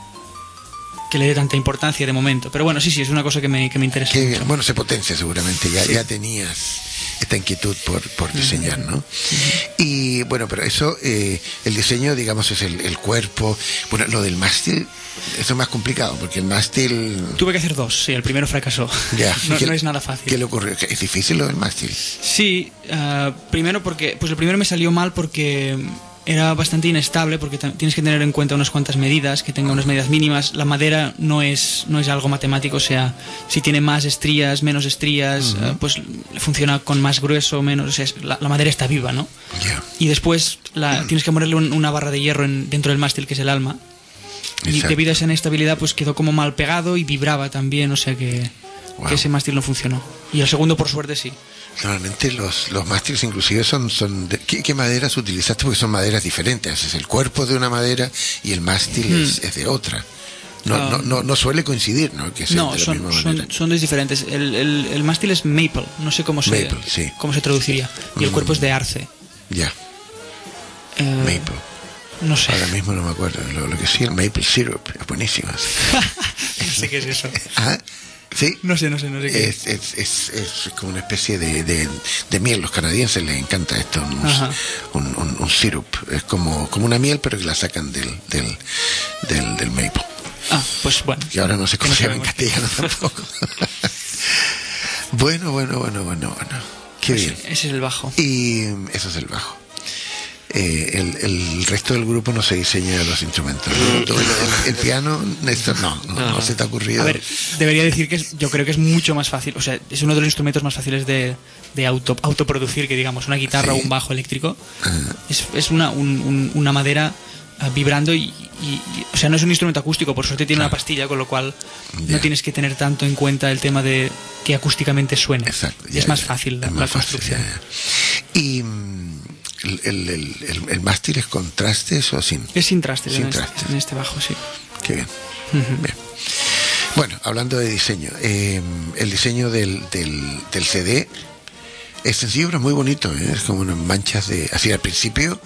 le dé tanta importancia de momento. Pero bueno, sí, es una cosa que me interesa Qué mucho. bien. Bueno, se potencia seguramente, ya tenías esta inquietud por diseñar, ¿no? Y bueno, pero eso, el diseño, digamos, es el cuerpo. Bueno, lo del mástil, eso es más complicado, porque el mástil... Tuve que hacer 2, sí, el primero fracasó. Ya. No es nada fácil. ¿Qué le ocurrió? ¿Es difícil lo del mástil? Sí, primero porque, pues el primero me salió mal porque era bastante inestable, porque tienes que tener en cuenta unas cuantas medidas, que tenga unas medidas mínimas. La madera no es algo matemático, o sea, si tiene más estrías, menos estrías, pues funciona con más grueso o menos, o sea, la madera está viva, ¿no? Ya. Y después tienes que ponerle una barra de hierro dentro del mástil, que es el alma. Y Exacto. debido a esa inestabilidad, pues quedó como mal pegado y vibraba también, o sea que Wow. ese mástil no funcionó. Y el segundo, por suerte, sí. Normalmente los mástiles inclusive son de, ¿qué maderas utilizaste? Porque son maderas diferentes. Es el cuerpo de una madera y el mástil es de otra. No suele coincidir, ¿no? Que sean No, de la misma manera. son dos diferentes. El mástil es maple, no sé cómo Maple, sí. cómo se traduciría. Y el cuerpo es de arce. Ya, Eh, maple. No sé. Ahora mismo no me acuerdo. Lo que sí, el maple syrup, es buenísimo. No sé qué es eso. Ah, sí. No sé qué es. Es como una especie de miel. Los canadienses les encanta esto, Ajá. un syrup. Es como una miel, pero que la sacan del maple. Ah, pues bueno. Y ahora no sé cómo No se llama en sabemos. castellano tampoco. Bueno. Qué bien. Ese es el bajo. Y eso es el bajo. El resto del grupo no se diseña los instrumentos. El piano, Néstor, no se te ha ocurrido. A ver, debería decir que yo creo que es mucho más fácil, o sea, es uno de los instrumentos más fáciles de autoproducir, que digamos, una guitarra Sí. o un bajo eléctrico. Es una madera vibrando y, o sea, no es un instrumento acústico, por suerte tiene una pastilla, con lo cual Ya. no tienes que tener tanto en cuenta el tema de que acústicamente suene. Exacto. Y es más fácil la construcción. Ya. Y el mástil es con trastes o sin. Es sin trastes, Sin en, trastes. en este bajo, sí. Qué bien. Bien. Bueno, hablando de diseño, el diseño del CD es sencillo pero muy bonito, ¿eh? Es como unas manchas de... Así al principio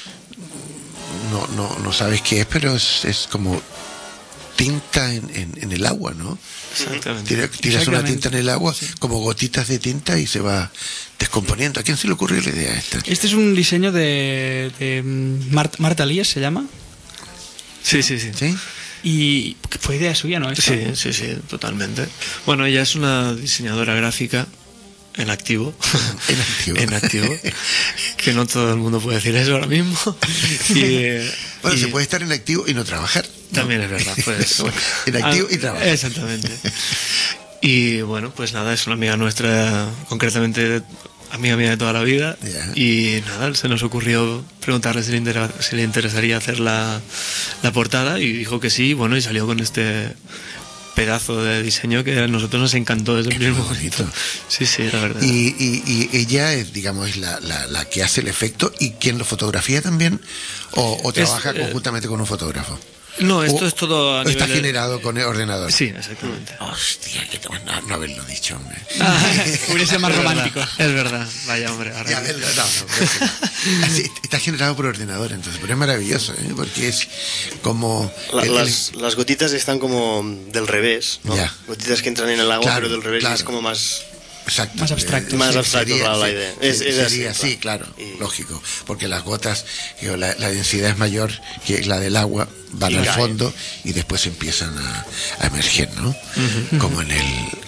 no sabes qué es, pero es como tinta en el agua, ¿no? Exactamente. Tiras una Exactamente. tinta en el agua, como gotitas de tinta, y se va descomponiendo. ¿A quién se le ocurrió la idea esta? Este es un diseño de Marta Lías, se llama. Sí. ¿Sí? Y fue idea suya, ¿no? Esto. Sí, totalmente. Bueno, ella es una diseñadora gráfica en activo. En activo. En activo. Que no todo el mundo puede decir eso ahora mismo. Bueno, y se puede estar en activo y no trabajar, ¿no? también es verdad, pues. En activo y trabajar. Exactamente. Y bueno, pues nada, es una amiga nuestra, concretamente amiga mía de toda la vida. Ya. Y nada, se nos ocurrió preguntarle si le interesaría hacer la portada, y dijo que sí, bueno, y salió con este pedazo de diseño que a nosotros nos encantó desde el primer momento. Sí, la verdad. Y ella es, digamos, es la que hace el efecto y quien lo fotografía también, o trabaja conjuntamente con un fotógrafo. No, esto es todo a nivel está generado con el ordenador. Sí, exactamente. Hostia, que no haberlo dicho, hombre. Hubiera sido más romántico. Es verdad, vaya hombre. Ya, así, está generado por ordenador, entonces, pero es maravilloso, porque es como... Las gotitas están como del revés, ¿no? Ya. Gotitas que entran en el agua, Claro, pero del revés, claro. y es como más... Exacto. Más abstracto. Más Sí, abstracto, sería, la sí, idea. Sería así, así, claro, Y- lógico, porque las gotas, la densidad es mayor que la del agua, van Y al caen. fondo y después empiezan a emerger, ¿no? Como en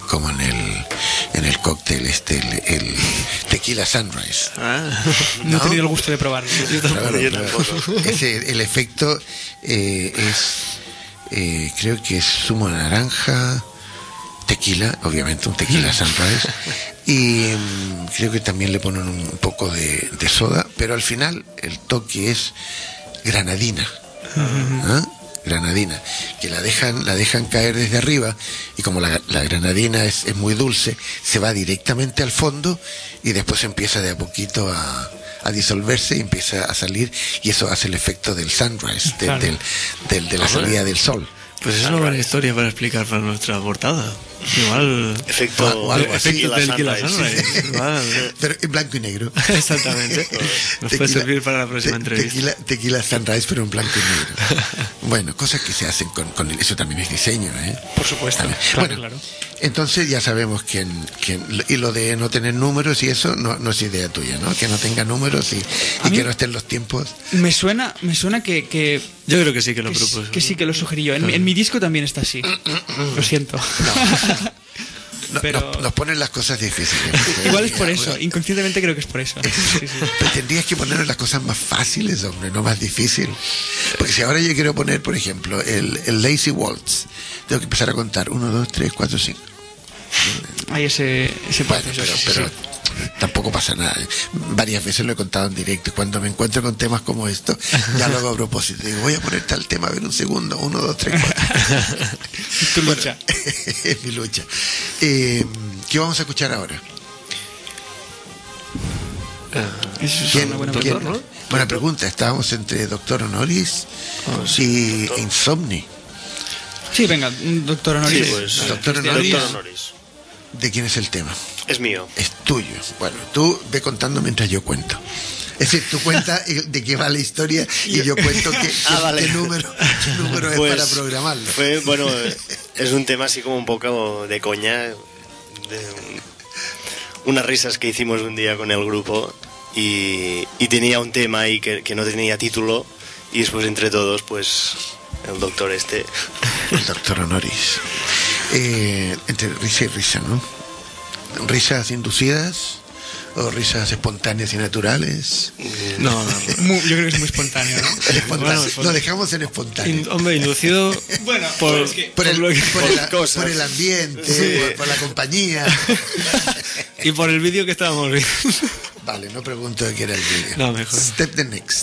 el cóctel el Tequila Sunrise. No he tenido el gusto de probarlo. Claro, Yo claro. tampoco. El efecto creo que es zumo de naranja, tequila, obviamente un tequila sunrise, y creo que también le ponen un poco de soda, pero al final el toque es granadina. ¿Ah? Granadina, que la dejan caer desde arriba, y como la granadina es muy dulce, se va directamente al fondo y después empieza de a poquito a disolverse y empieza a salir, y eso hace el efecto del sunrise, Claro. de la salida del sol. Pues es una buena historia para explicar para nuestra portada. Igual... Efecto, O algo así. Efecto del Tequila Sunrise. Sunrise. Igual. Pero en blanco y negro. Exactamente. Nos puede servir para la próxima entrevista. Tequila sunrise, pero en blanco y negro. Bueno, cosas que se hacen con eso también es diseño, ¿eh? Por supuesto. También. Claro, Bueno, claro. entonces ya sabemos quién, y lo de no tener números y eso no es idea tuya, ¿no? Que no tenga números y A mí- que no estén los tiempos. Me suena que Yo creo que sí que lo propuso. que sí que lo sugerí yo. En mi disco también está así. Lo siento. Pero- Nos ponen las cosas difíciles. Igual es por Ya, eso. bueno. Inconscientemente creo que es por eso. Sí, sí. Pero tendrías que poner las cosas más fáciles, hombre, no más difícil. Porque si ahora yo quiero poner, por ejemplo, el Lazy Waltz, tengo que empezar a contar 1, 2, 3, 4, 5. Hay ese Bueno, proceso. pero sí. tampoco pasa nada. Varias veces lo he contado en directo, y cuando me encuentro con temas como esto, ya lo hago a propósito. Digo, voy a poner tal tema, a ver un segundo, 1, 2, 3, 4. Tu lucha. Es mi lucha. ¿Qué vamos a escuchar ahora? Eso es ¿Quién- una buena quién- pregunta. ¿no? Buena pregunta. Estábamos entre Doctor Honoris y Insomni. Sí, venga, doctor Honoris. Sí, pues, Doctor Honoris. Doctor Honoris. ¿De quién es el tema? Es mío. Es tuyo. Bueno, tú ve contando mientras yo cuento. Es decir, tú cuentas de qué va la historia y yo cuento Vale. qué número es Pues, para programarlo. Bueno, es un tema así como un poco de coña, de unas risas que hicimos un día con el grupo, y tenía un tema ahí que no tenía título, y después entre todos, pues, el doctor este... El Doctor Honoris. Entre risa y risa, ¿no? ¿Risas inducidas o risas espontáneas y naturales? No. Yo creo que es muy espontáneo, ¿no? Espontáneo. Bueno, Lo dejamos en espontáneo. Hombre, inducido Bueno, por, es que- Por el, lo que- por el ambiente, Sí. por la compañía. y por el vídeo que estábamos viendo. Vale, no pregunto de qué era el vídeo. No, mejor. Step the next.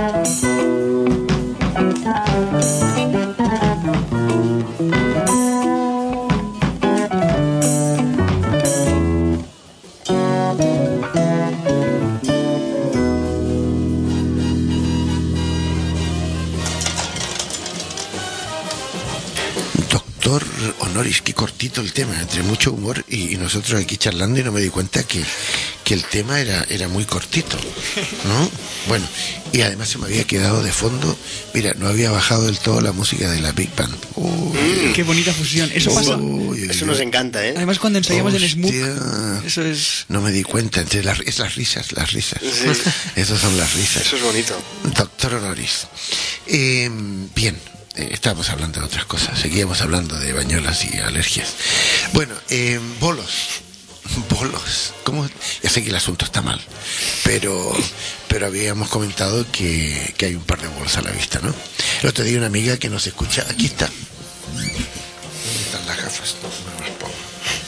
Honoris, qué cortito el tema, entre mucho humor y nosotros aquí charlando, y no me di cuenta que el tema era muy cortito, ¿no? Bueno, y además se me había quedado de fondo, mira, no había bajado del todo la música de la Big Band. Qué bonita fusión, eso pasa. Eso nos encanta, ¿eh? Además cuando ensayamos en Smook, eso es... No me di cuenta, entre las risas. Sí. Esas son las risas. Eso es bonito. Doctor Honoris. Bien. Estábamos hablando de otras cosas, seguíamos hablando de bañuelas y alergias. Bueno, bolos, ¿cómo? Ya sé que el asunto está mal, pero habíamos comentado que hay un par de bolos a la vista, ¿no? El otro día una amiga que nos escucha, aquí está. ¿Dónde están las gafas? No las pongo.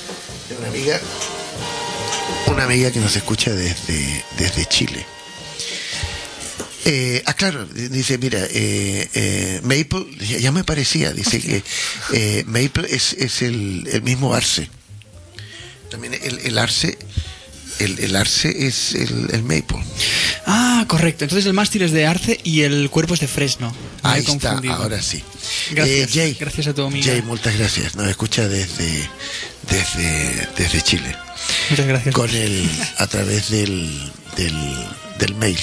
Una amiga que nos escucha desde Chile. Claro, dice, mira, Maple, ya me parecía, dice que Maple es el mismo arce. También el arce, el arce es el Maple. Ah, correcto, entonces el mástil es de arce y el cuerpo es de fresno. Ahí está, ahora sí. Gracias, Jay, gracias a tu amiga. Jay, muchas gracias, nos escucha desde Chile. Muchas gracias. A través del mail.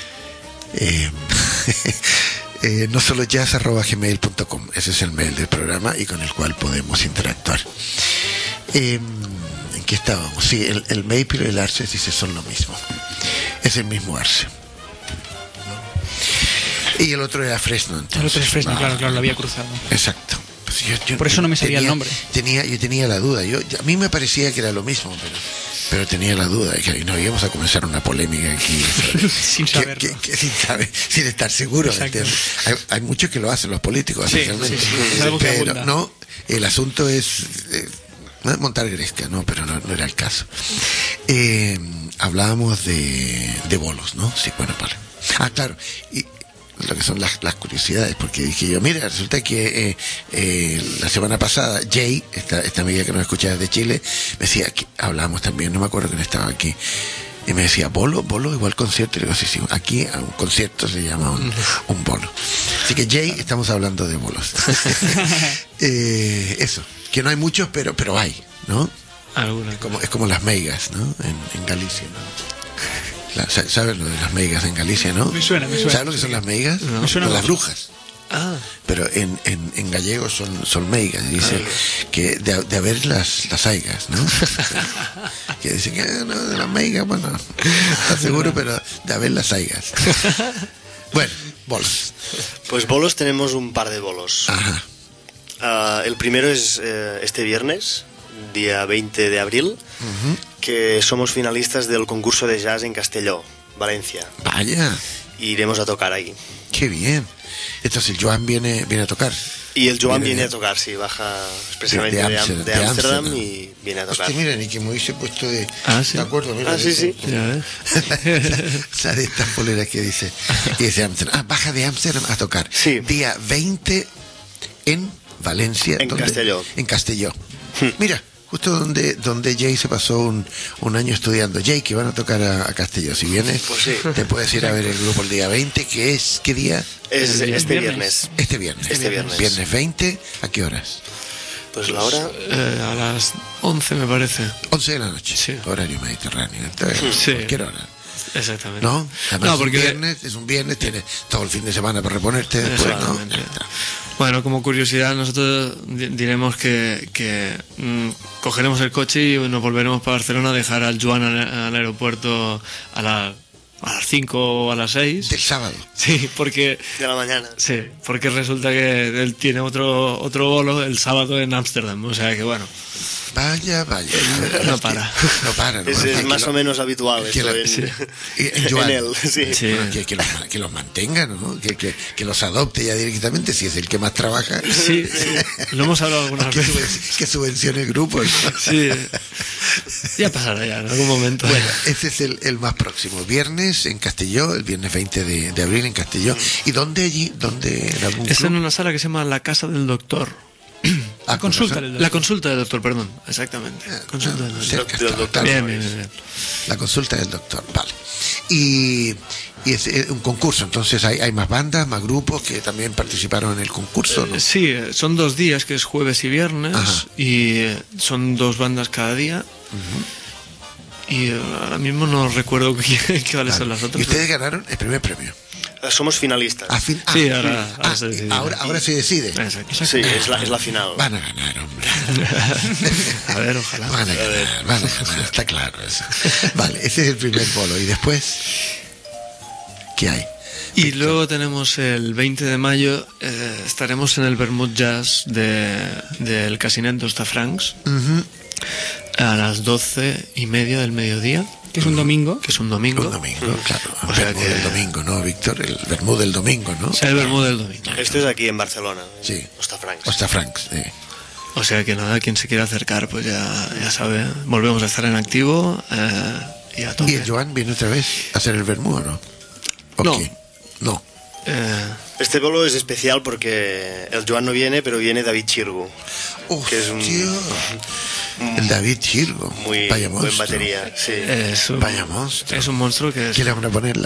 No solo jazz@gmail.com, ese es el mail del programa y con el cual podemos interactuar. ¿En qué estábamos? Sí, el maple y el arce sí son lo mismo, es el mismo arce, ¿no? Y el otro era fresno, entonces. El otro es fresno, claro, lo había cruzado. Exacto. Pues por eso no me sabía el nombre. Yo tenía la duda, a mí me parecía que era lo mismo, pero tenía la duda de que no íbamos a comenzar una polémica aquí sin saberlo, sin estar seguros. Hay muchos que lo hacen, los políticos, sí, pero no, el asunto es montar gresca, pero no era el caso. Hablábamos de bolos, ¿no? Sí, bueno, vale. Claro, y lo que son las curiosidades, porque dije yo, mira, resulta que la semana pasada Jay, esta amiga que nos escucha desde Chile, me decía, que hablábamos también, no me acuerdo quién estaba aquí, y me decía, bolo, igual concierto, y le digo, sí, aquí a un concierto se llama un bolo. Así que Jay, estamos hablando de bolos. Eso, que no hay muchos, pero hay, ¿no? Es como las meigas, ¿no? En Galicia, ¿no? ¿Sabes lo de las meigas en Galicia, no? Me suena. ¿Sabes lo que son las meigas? No. Me suena las brujas. Pero en gallego son meigas. Dice que de haber las aigas, ¿no? Que dicen que no, de las meigas, bueno, no está seguro, pero de haber las aigas. Bueno, bolos. Pues bolos tenemos un par de bolos. Ajá. El primero es este viernes, día 20 de abril, que somos finalistas del concurso de jazz en Castelló, Valencia. Vaya. Y iremos a tocar ahí. Qué bien. Entonces el Joan viene a tocar. Y el Joan viene a tocar, sí, baja expresamente de Ámsterdam y viene a tocar. Hostia, mira, ni que me hubiese puesto de... ¿sí? ¿De acuerdo? Mira, sí. Sale estas poleras que dice Ámsterdam. Baja de Ámsterdam a tocar. Sí. Día 20 en Valencia. En Castelló. En Castelló. Mira, justo donde Jay se pasó un año estudiando. Jay, que van a tocar a Castelló. Si vienes, pues sí, te puedes ir a ver el grupo el día 20, que es... ¿Qué día? Es este viernes. Este viernes. Viernes 20, ¿a qué horas? Pues la hora... a las 11 me parece. 11 de la noche. Sí. Horario mediterráneo. Entonces, sí. Cualquier hora. Exactamente. ¿No? Además, no, porque es un viernes, tienes todo el fin de semana para reponerte después, ¿no? Bueno, como curiosidad, nosotros diremos que cogeremos el coche y nos volveremos para Barcelona a dejar al Joan al aeropuerto a las 5 o a las 6. Del sábado. Sí, porque... De la mañana. Sí, porque resulta que él tiene otro bolo el sábado en Ámsterdam, o sea que bueno... Vaya. No para. No para. Es más o menos habitual esto en él. Sí. Sí. Que los mantenga, ¿no? Que los adopte ya directamente, si es el que más trabaja. Sí. Lo hemos hablado algunas veces. Que subvencione el grupo. Sí. Ya pasará ya, en algún momento. Bueno, ese es el más próximo. Viernes viernes en Castelló, el viernes 20 de abril en Castelló. ¿Y dónde allí? ¿Dónde? ¿En algún Es club? en una sala que se llama La Casa del Doctor. Ah, Consulta con del razón. La consulta del doctor, perdón, exactamente. Consulta del doctor. Cerca del está, doctor. claro. Bien. La consulta del doctor, vale. Y es un concurso, entonces hay más bandas, más grupos que también participaron en el concurso, ¿no? Sí, son 2 días, que es jueves y viernes, Ajá. y son 2 bandas cada día. Y ahora mismo no recuerdo cuáles son las Y otras. ustedes ganaron el primer premio. Somos finalistas. Sí, ahora se decide. ahora se decide. Exacto. Sí, es la final. Van a ganar, hombre. A ver, ojalá. Van a ganar, está claro eso. Vale, ese es el primer bolo. ¿Y después qué hay? Y luego tenemos el 20 de mayo, estaremos en el Vermouth Jazz del Casinet d'Hostafrancs a las 12:30 del mediodía, Que es un domingo. que es un domingo. Un domingo, claro. O El sea Vermú que- del domingo, ¿no, Víctor? El Vermú del domingo, ¿no? O sea, el Vermouth del domingo. Este es aquí en Barcelona. Sí. Hostafrancs. Hostafrancs, sí. O sea que nada, quien se quiera acercar, pues ya sabe. Volvemos a estar en activo y a tope. ¿Y el Joan viene otra vez a hacer el Vermú o no? ¿O No. qué? No. Este bolo es especial porque el Joan no viene, pero viene David Chirgu, que es un El David Chirgo. muy Vaya buen monstruo. batería. Sí. Vaya monstruo. Es un monstruo que es... ¿Qué le van a poner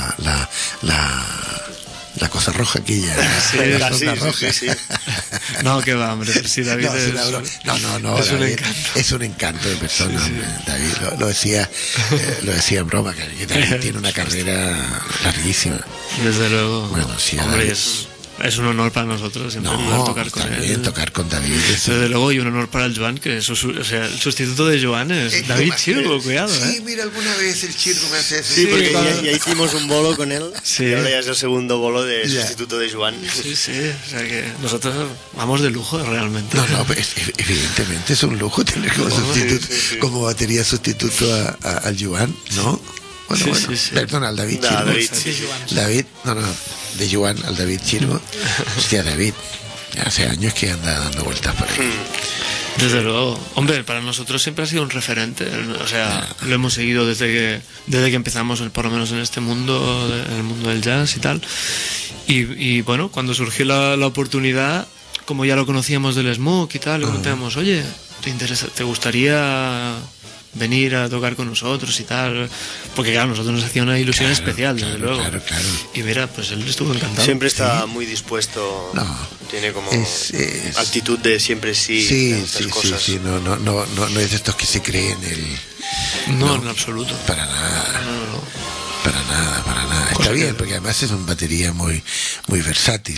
la cosa roja aquella? Sí, la sí, sonda sí, roja. sí, sí. No, que va, hombre, pero sí, David No, es una broma. No, es un David, encanto. es un encanto de persona, hombre. David lo decía en broma, que David tiene una carrera larguísima. Desde luego. Bueno, sí, hombre, David. es un honor para nosotros siempre poder tocar con está él. bien tocar con David. Desde luego, y un honor para el Joan, que el sustituto de Joan es David Chirgo, cuidado, Sí, mira, alguna vez el Chirgo me hace eso. Sí, porque claro. ya hicimos un bolo con él. Sí. Y ahora ya es el segundo bolo de Ya. sustituto de Joan. Sí, o sea que nosotros vamos de lujo realmente. No, pues, evidentemente es un lujo tener como sustituto, como batería sustituto al Joan, ¿no? Bueno, Sí. perdón, al David No, Chirgo. David. David, de Joan al David Chirgo. Hostia, David, hace años que anda dando vueltas por ahí. Desde luego. Hombre, para nosotros siempre ha sido un referente. O sea, lo hemos seguido desde que empezamos, por lo menos en este mundo, en el mundo del jazz y tal. Y bueno, cuando surgió la oportunidad, como ya lo conocíamos del Smoke y tal, le preguntamos, oye, ¿te gustaría venir a tocar con nosotros y tal? Porque claro, nosotros nos hacía una ilusión especial, desde luego. Claro. Y mira, pues él estuvo encantado. Siempre está muy dispuesto. No. Tiene como Es- actitud de siempre sí. Sí, en estas cosas. no es de estos que se creen el... No, en absoluto. Para nada. No. Para nada. Está bien, porque además es un batería muy versátil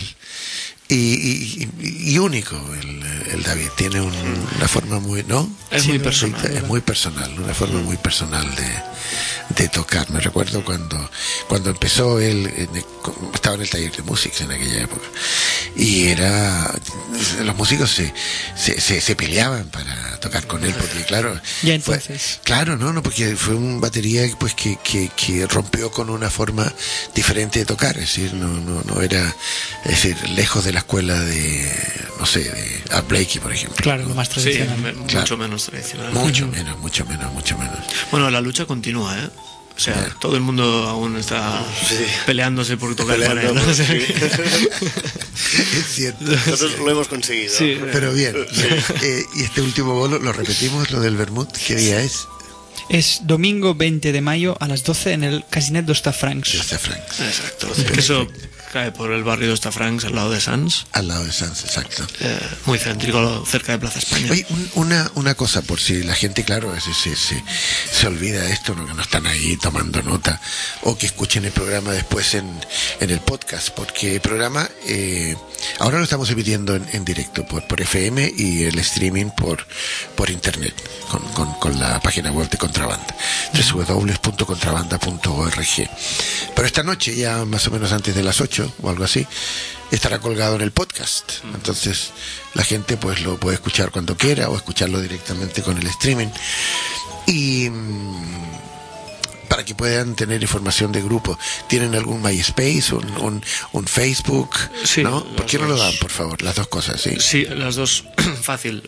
y único el David. Tiene una forma muy, ¿no? Es muy personal. Es muy personal, una forma muy personal de tocar. Me recuerdo cuando empezó él, estaba en el taller de música en aquella época, y los músicos se peleaban para tocar con él, porque claro, Ya entonces. porque fue un batería pues que rompió con una forma diferente de tocar, es decir, no era, es decir, lejos de la escuela de, no sé, de Art Blakey, por ejemplo. Claro, lo más Sí, tradicional. mucho menos tradicional. Mucho menos. Bueno, la lucha continúa, ¿eh? O sea, todo el mundo aún está peleándose por tocar con él. Peleando, ¿no? O sea sí. Es cierto. Nosotros lo hemos conseguido. Sí. Pero bien, y este último bolo, lo repetimos, lo del Vermouth, ¿qué día es? Es domingo 20 de mayo a las 12 en el Casinet d'Hostafrancs. De Hostafrancs, Exacto. Que eso cae por el barrio de Hostafrancs, al lado de Sants. al lado de Sanz, exacto. Muy céntrico, cerca de Plaza España. Oye, una cosa, por si la gente, claro, a veces se olvida de esto, ¿no? Que no están ahí tomando nota, o que escuchen el programa después en el podcast, porque el programa ahora lo estamos emitiendo en directo por FM y el streaming por internet, con la página web de Contrabanda, www.contrabanda.org. Pero esta noche, ya más o menos antes de las 8 o algo así, estará colgado en el podcast. Entonces la gente pues lo puede escuchar cuando quiera o escucharlo directamente con el streaming. Y para que puedan tener información de grupo, ¿tienen algún MySpace, un Facebook? Sí, ¿No? ¿Por qué no lo las dan, dos. por favor? Las dos cosas, sí. Sí, las dos, fácil.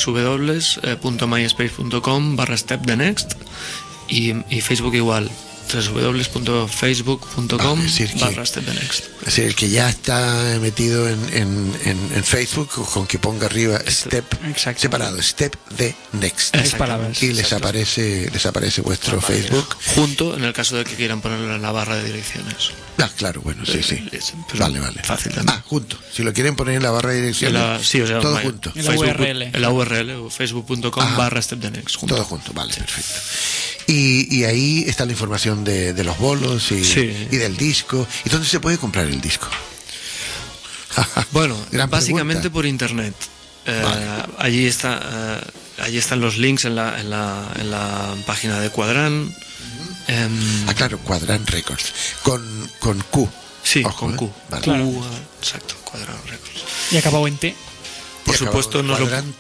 www.myspace.com/stepthenext y Facebook igual, www.facebook.com/StepTheNext. Es decir, el que ya está metido en Facebook, con que ponga arriba Step Exacto. separado, Step the Next. Tres palabras. Y les aparece vuestro Facebook. Junto, en el caso de que quieran ponerlo en la barra de direcciones. Ah, claro, bueno, sí. Vale. Fácil también. Junto. Si lo quieren poner en la barra de direcciones, todo junto. En la URL. En la URL, facebook.com/StepTheNext. Todo junto, vale, perfecto. Y ahí está la información de los bolos y del disco. ¿Y dónde se puede comprar el disco? Bueno, Gran básicamente pregunta. por internet. Vale. Allí están los links en la página de Quadran. Claro, Quadran Records. Con Q. Sí, Ojo, con Q. Vale. Claro. Q, exacto, Quadran Records. Y acabado en T. Por Y supuesto, acabamos nos lo, Quadrant.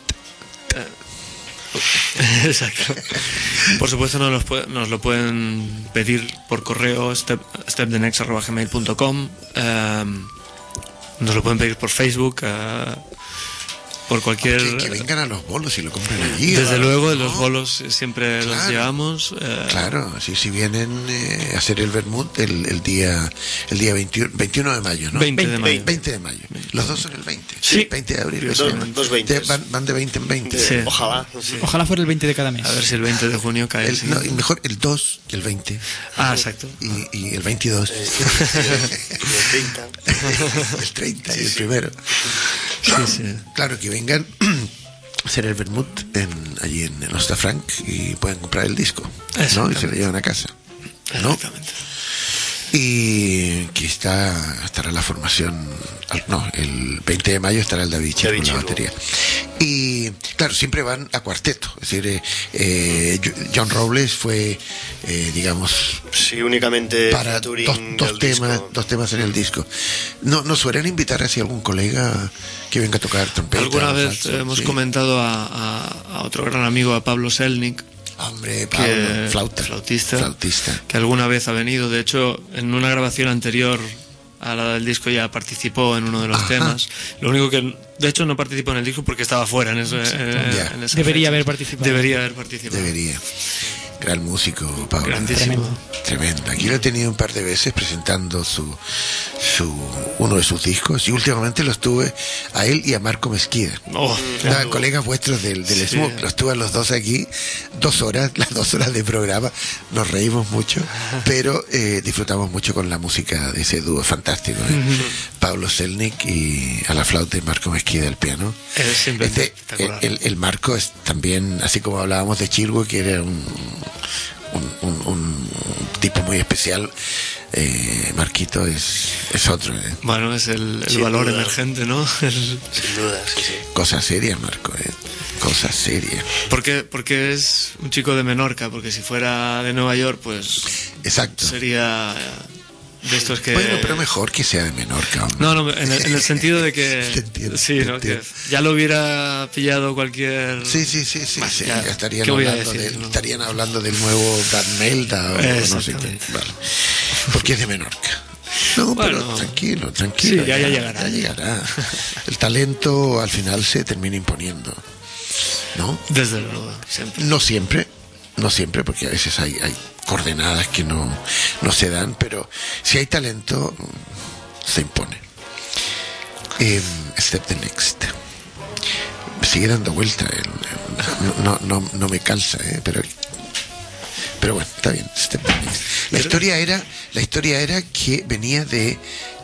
exacto. Por supuesto nos lo pueden pedir por correo stepthenext@gmail.com. Nos lo pueden pedir por Facebook, por cualquier. Que vengan a los bolos y lo compren allí. Desde ¿no? luego, los bolos siempre los Claro. llevamos. Claro, si vienen a hacer el vermut el día 21 de mayo, ¿no? 20 de mayo. 20 de mayo. Los dos son el 20. Sí. 20 de abril. Dos 20. Van de 20 en 20. Sí. Ojalá. Ojalá fuera el 20 de cada mes. A ver si el 20 de junio cae. el No, siguiente. y mejor el 2 que el 20. Exacto. Y el 22. El 30. El 30 y el primero. Sí. Claro, que vengan a hacer el vermut allí en Ostafranc y pueden comprar el disco, ¿no? Y se lo Exactamente. llevan a casa, ¿no? Exactamente. Y que estará la formación, el 20 de mayo estará el David Chirco con la batería. Y claro, siempre van a cuarteto, es decir, John Robles fue, digamos, Sí, únicamente para featuring dos del temas, disco. dos temas en el disco. ¿No suelen invitar así a algún colega que venga a tocar trompeta? Alguna o vez saxo? hemos Sí. comentado a otro gran amigo, a Pablo Selnik, Hombre, que Pablo, flautista, flautista. que alguna vez ha venido. De hecho, en una grabación anterior a la del disco ya participó en uno de los Ajá. temas. Lo único que, de hecho, no participó en el disco porque estaba fuera en esa Debería fecha. haber participado. Debería haber participado. Debería. Gran músico, Pablo. Grandísimo. Tremendo. Aquí lo he tenido un par de veces presentando uno de sus discos y últimamente los tuve a él y a Marco Mesquida. Oh, Colegas vuestros del Sí. Smoke, los tuve a los dos aquí, 2 horas, las 2 horas de programa, nos reímos mucho, pero disfrutamos mucho con la música de ese dúo fantástico, Pablo Selnik y a la flauta y Marco Mesquida al piano. es simplemente espectacular. El Marco es también, así como hablábamos de Chirwo, que era un tipo muy especial, Marquito es otro, Bueno, es el Sin valor duda. emergente, ¿no? Sin duda, sí. cosa seria, Marco, cosa seria. Porque es un chico de Menorca, porque si fuera de Nueva York, pues Exacto. sería de estos que... Bueno, pero mejor que sea de Menorca. ¿o No, en el sentido de que... Te entiendo, sí, te ¿no? Que entiendo. ya lo hubiera pillado cualquier... Sí, Bah, sí, ya, ya estarían ¿qué voy a hablando, decir, no? estarían hablando del nuevo Brad Melda o no sé qué. Exactamente. Vale. Porque es de Menorca. No, Bueno, pero tranquilo. sí, ya llegará. Ya llegará. El talento al final se termina imponiendo, ¿no? Desde luego, siempre. No siempre, porque a veces hay coordenadas que no se dan, pero si hay talento, se impone. Step the Next. Me sigue dando vuelta, no me calza, pero bueno, está bien. Step the Next. La historia era que venía de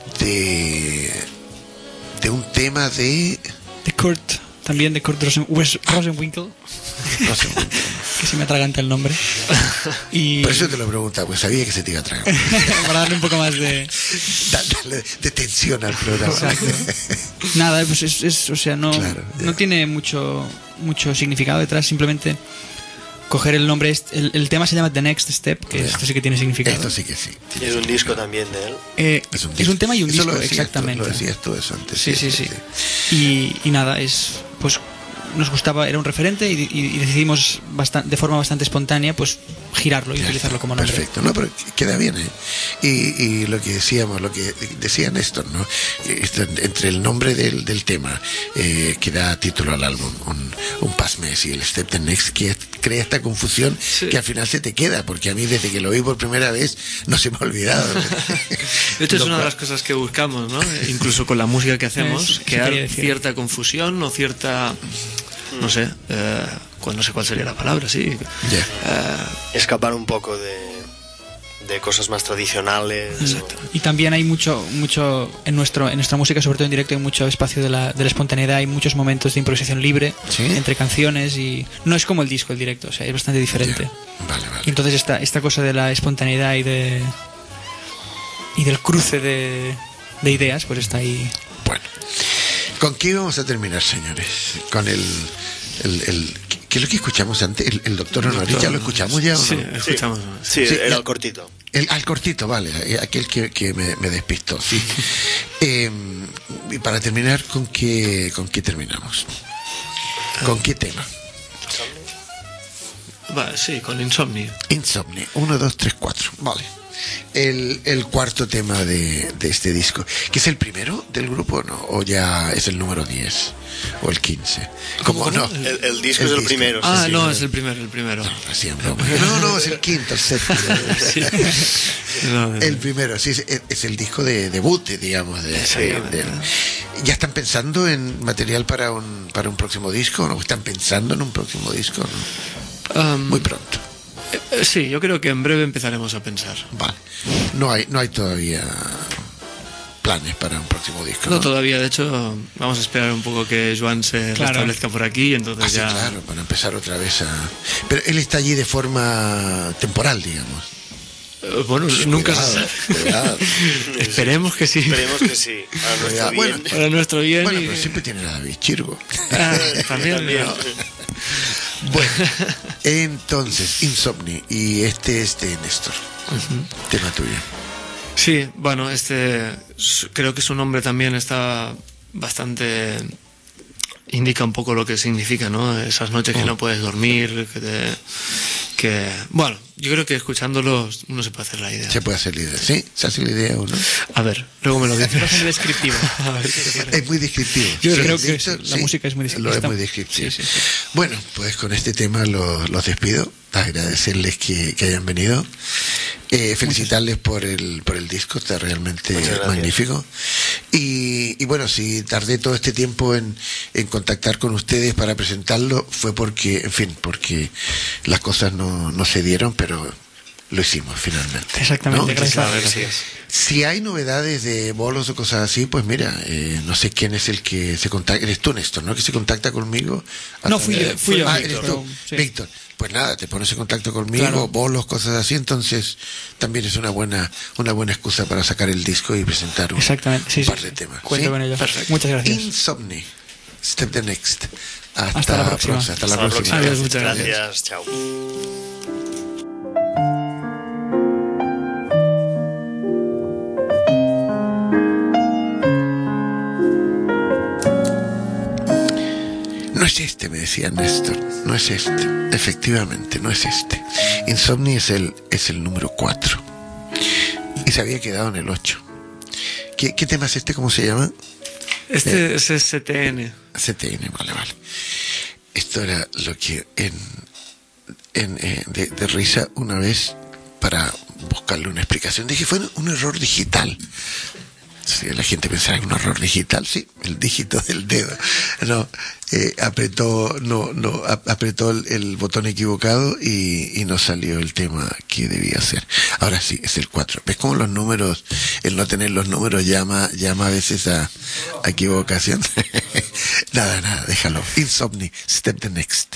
un tema de Kurt, también de Kurt Rosenwinkel, no sé, que se me atraganta el nombre. Y por eso te lo preguntaba, pues sabía que se te iba a tragar. para darle un poco más de... Darle de tensión al programa. Exacto. Nada, pues o sea, no, Claro, ya. no tiene mucho significado detrás, simplemente coger el nombre. El tema se llama The Next Step, que esto sí que tiene significado. Esto sí que sí. Y es un disco también de él. Es un tema y un Eso disco, lo decías exactamente. Lo decías tú eso antes. Sí. Y nada, pues nos gustaba, era un referente y decidimos de forma bastante espontánea pues girarlo y Ya utilizarlo está, como nombre. perfecto, no, pero queda bien, y lo que decía Néstor, ¿no? Entre el nombre del tema que da título al álbum, un pasmes, y el Step the Next, crea esta confusión que al final se te queda, porque a mí desde que lo oí por primera vez no se me ha olvidado. De hecho, es una de las cosas que buscamos, ¿no? Incluso con la música que hacemos, crear cierta confusión o cierta, no sé, no sé cuál sería la palabra, sí. Escapar un poco de cosas más tradicionales. Y también hay mucho en nuestra música, sobre todo en directo, hay mucho espacio de la espontaneidad, hay muchos momentos de improvisación libre entre canciones, y no es como el disco, el directo, o sea, es bastante diferente. Vale. Y entonces esta cosa de la espontaneidad y del cruce de ideas, pues está ahí. Bueno, ¿con qué vamos a terminar, señores? Con el ¿qué es lo que escuchamos antes? ¿El doctor Honoris? ¿Ya lo escuchamos ya o no? Sí, escuchamos. Sí, era el cortito. Al cortito, vale, aquel que me despistó, sí. Y para terminar, ¿con qué terminamos? ¿Con qué tema? Sí, con Insomni. Insomni, 1, 2, 3, 4, vale. El cuarto tema de este disco, que es el primero del grupo, ¿no? O ya es el número 10 o el 15. ¿Cómo no? El disco es el primero. Sí. No, es el primero. No, es el quinto, el séptimo. Sí. El primero, sí, es el disco de debut, digamos. ¿Ya están pensando en material para un próximo disco? ¿No están pensando en un próximo disco? ¿No? Muy pronto. Sí, yo creo que en breve empezaremos a pensar. Vale. No hay todavía planes para un próximo disco. No, todavía. De hecho, vamos a esperar un poco que Joan se restablezca por aquí, entonces ya. Sí, claro, para empezar otra vez a. Pero él está allí de forma temporal, digamos. Bueno, sí, nunca se sabe. Cuidado. Esperemos que sí. Esperemos que sí. Para nuestro bien. Bueno, pero siempre tiene a David Chirgo. También. Bueno, entonces, Insomni, y este es de Néstor. Tema tuyo. Sí, bueno, creo que su nombre también está bastante. Indica un poco lo que significa, ¿no? Esas noches que no puedes dormir, bueno, yo creo que escuchándolos uno se puede hacer la idea. Se puede hacer la idea, ¿sí? ¿Se hace la idea o no? A ver, luego me lo dices. Es descriptivo. Es muy descriptivo. Yo creo que la música es muy descriptiva. Lo es muy descriptivo. Sí. Bueno, pues con este tema los despido. Agradecerles que hayan venido. Felicitarles por el disco, está realmente magnífico. Y bueno, si tardé todo este tiempo en contactar con ustedes para presentarlo, fue porque las cosas no se dieron, pero lo hicimos finalmente. Exactamente, ¿no? gracias. Si hay novedades de bolos o cosas así, pues mira, no sé quién es el que se contacta. Eres tú, Néstor, ¿no? Que se contacta conmigo. No, fui yo. Eres tú, sí. Víctor. Pues nada, te pones en contacto conmigo, claro. bolos, cosas así, entonces también es una buena excusa para sacar el disco y presentar un par de temas. Cuento con ello. Perfecto. Muchas gracias. Insomni, Step the Next. Hasta la próxima. Hasta la próxima. Adiós, muchas gracias. Chao. No es este, me decía Néstor, no es este, efectivamente, no es este. Insomni es el número 4 y se había quedado en el 8. ¿Qué tema es este? ¿Cómo se llama? Este es CTN. CTN, vale. Esto era lo que de risa una vez, para buscarle una explicación, dije, fue un error digital. Sí, la gente pensará en un error digital, sí, el dígito del dedo. No, apretó el botón equivocado y no salió el tema que debía ser. Ahora sí, es el 4. ¿Ves cómo los números, el no tener los números llama a veces a equivocación? Nada, déjalo. Insomni, Step the Next.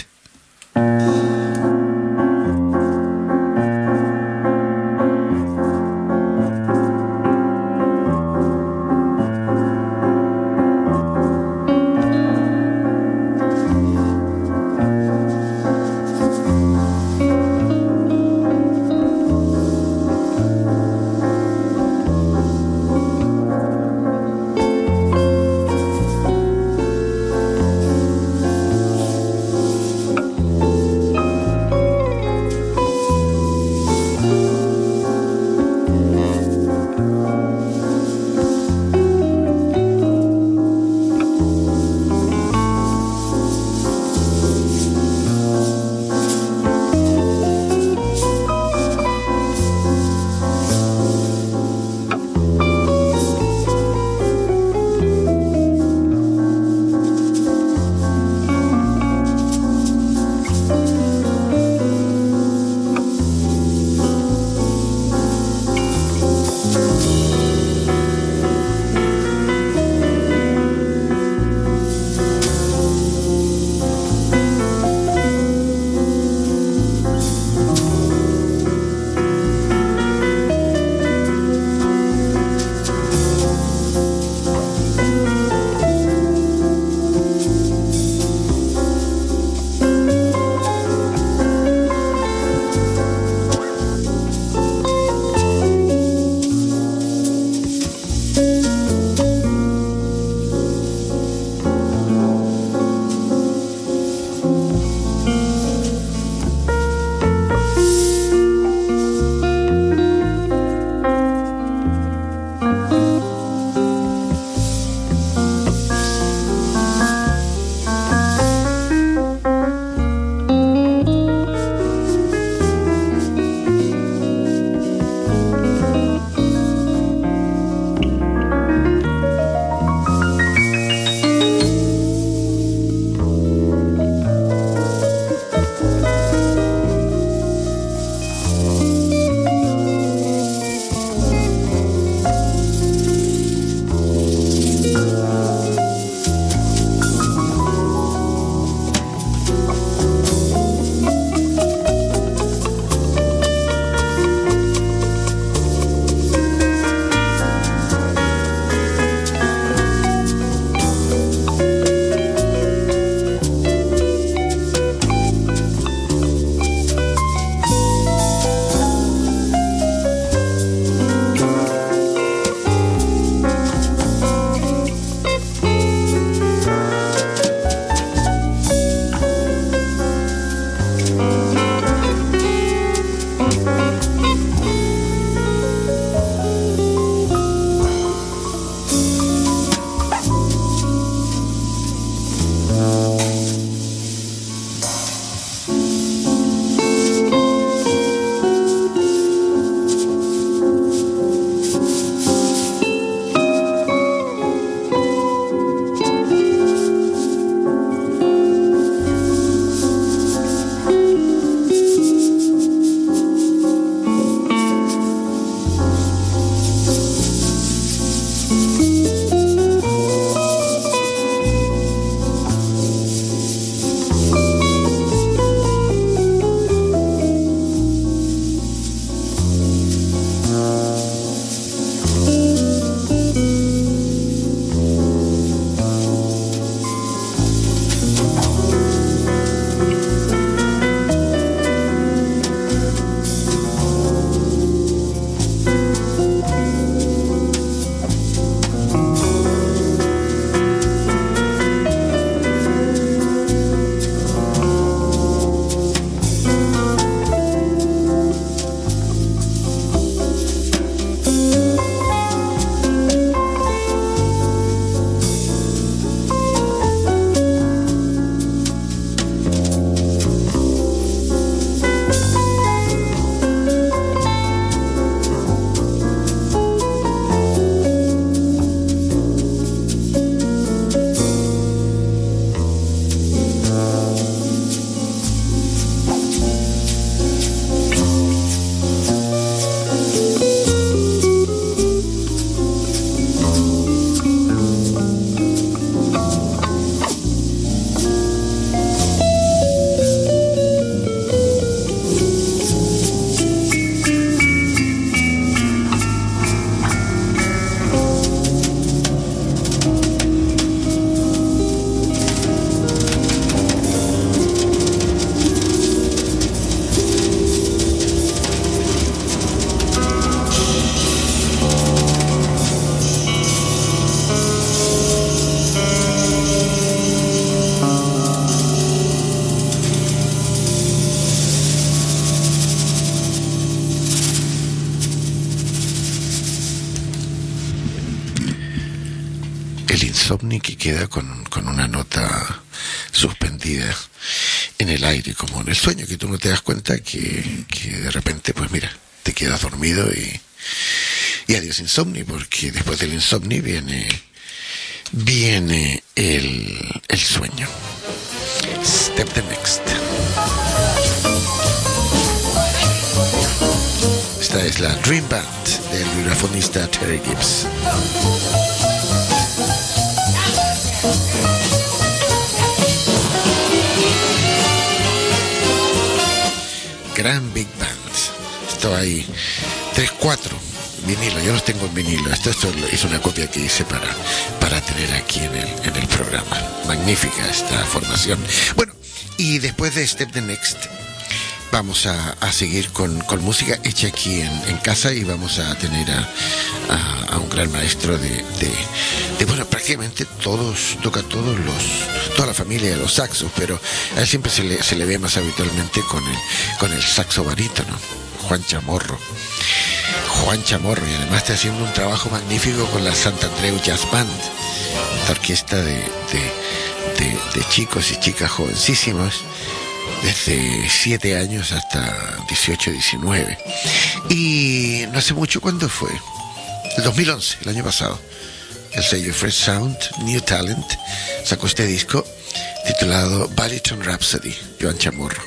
Insomni, que queda con una nota suspendida en el aire, como en el sueño, que tú no te das cuenta que de repente, pues mira, te quedas dormido y adiós Insomni, porque después del Insomni viene el sueño. Step the Next. Esta es la Dream Band del vibrafonista Terry Gibbs. Gran Big Band. Esto hay 3-4 vinilo. Yo los tengo en vinilo. Esto es una copia que hice para tener aquí en el programa. Magnífica esta formación. Bueno, y después de Step the Next vamos a seguir con música hecha aquí en casa, y vamos a tener a un gran maestro de bueno, prácticamente toca toda la familia de los saxos, pero a él siempre se le ve más habitualmente con el saxo barítono, Juan Chamorro, y además está haciendo un trabajo magnífico con la Sant Andreu Jazz Band, esta orquesta de chicos y chicas jovencísimos, desde 7 años hasta 18, 19. Y no hace mucho, ¿cuándo fue? El 2011, el año pasado. El sello Fresh Sound, New Talent, sacó este disco titulado Baritone Rhapsody, Joan Chamorro.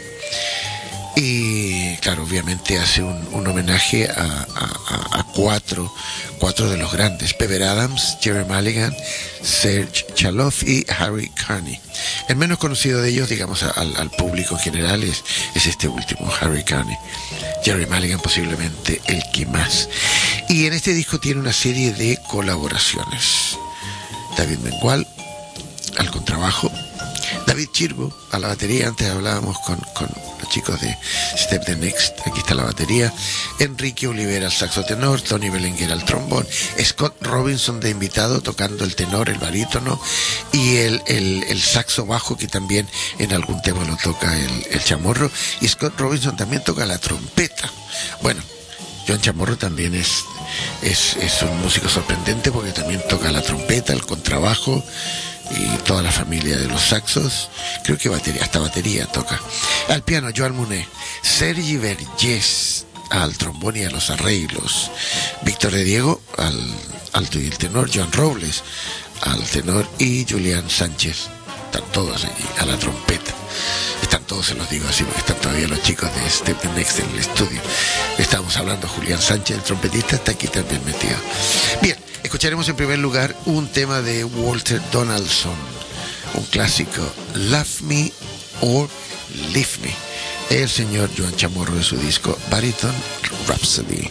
Y claro, obviamente hace un homenaje a cuatro de los grandes: Pever Adams, Jerry Mulligan, Serge Chaloff y Harry Carney. El menos conocido de ellos, digamos, al público en general es este último, Harry Carney. Jerry Mulligan posiblemente el que más. Y en este disco tiene una serie de colaboraciones: David Mengual al contrabajo, David Chirbo a la batería. Antes hablábamos con los chicos de Step the Next, aquí está la batería, Enrique Olivera al saxo tenor, Tony Belenguer al trombón, Scott Robinson de invitado tocando el tenor, el barítono y el saxo bajo, que también en algún tema lo toca el Chamorro, y Scott Robinson también toca la trompeta. Bueno, Joan Chamorro también es un músico sorprendente, porque también toca la trompeta, el contrabajo y toda la familia de los saxos, creo que hasta batería toca. Al piano Joan Muné, Sergi Vergés al trombón y a los arreglos, Víctor de Diego al alto y el tenor, Joan Robles al tenor y Julián Sánchez, están todos allí a la trompeta. Están todos, se los digo así, porque están todavía los chicos de Step the Next en el estudio. Estábamos hablando, Julián Sánchez, el trompetista, está aquí también metido. Bien, escucharemos en primer lugar un tema de Walter Donaldson, un clásico, Love Me or Leave Me, el señor Joan Chamorro, de su disco Baritone Rhapsody.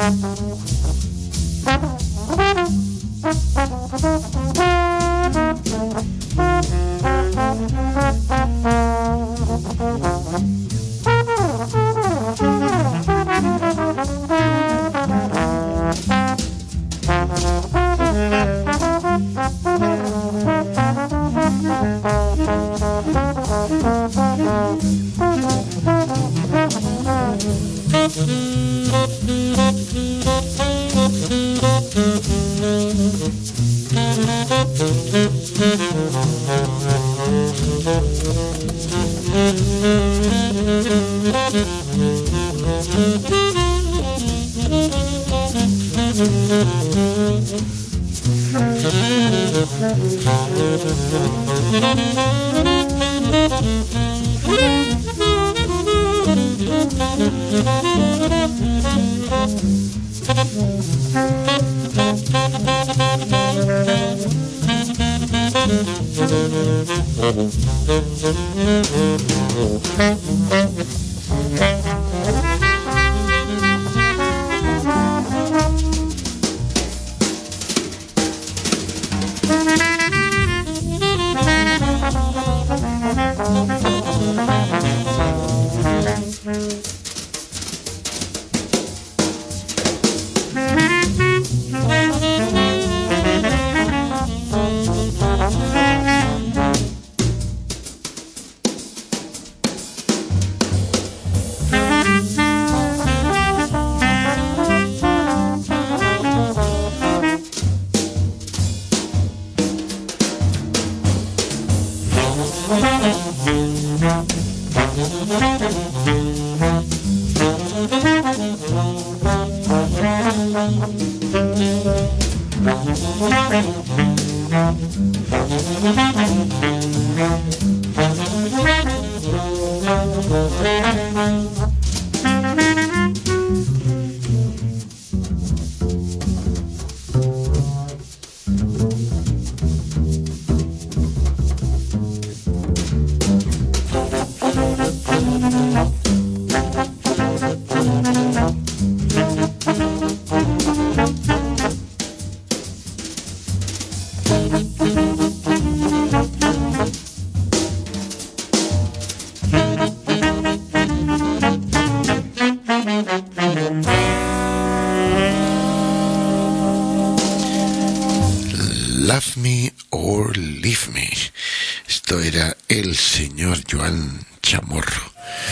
Love Me or Leave Me. Esto era el señor Joan Chamorro.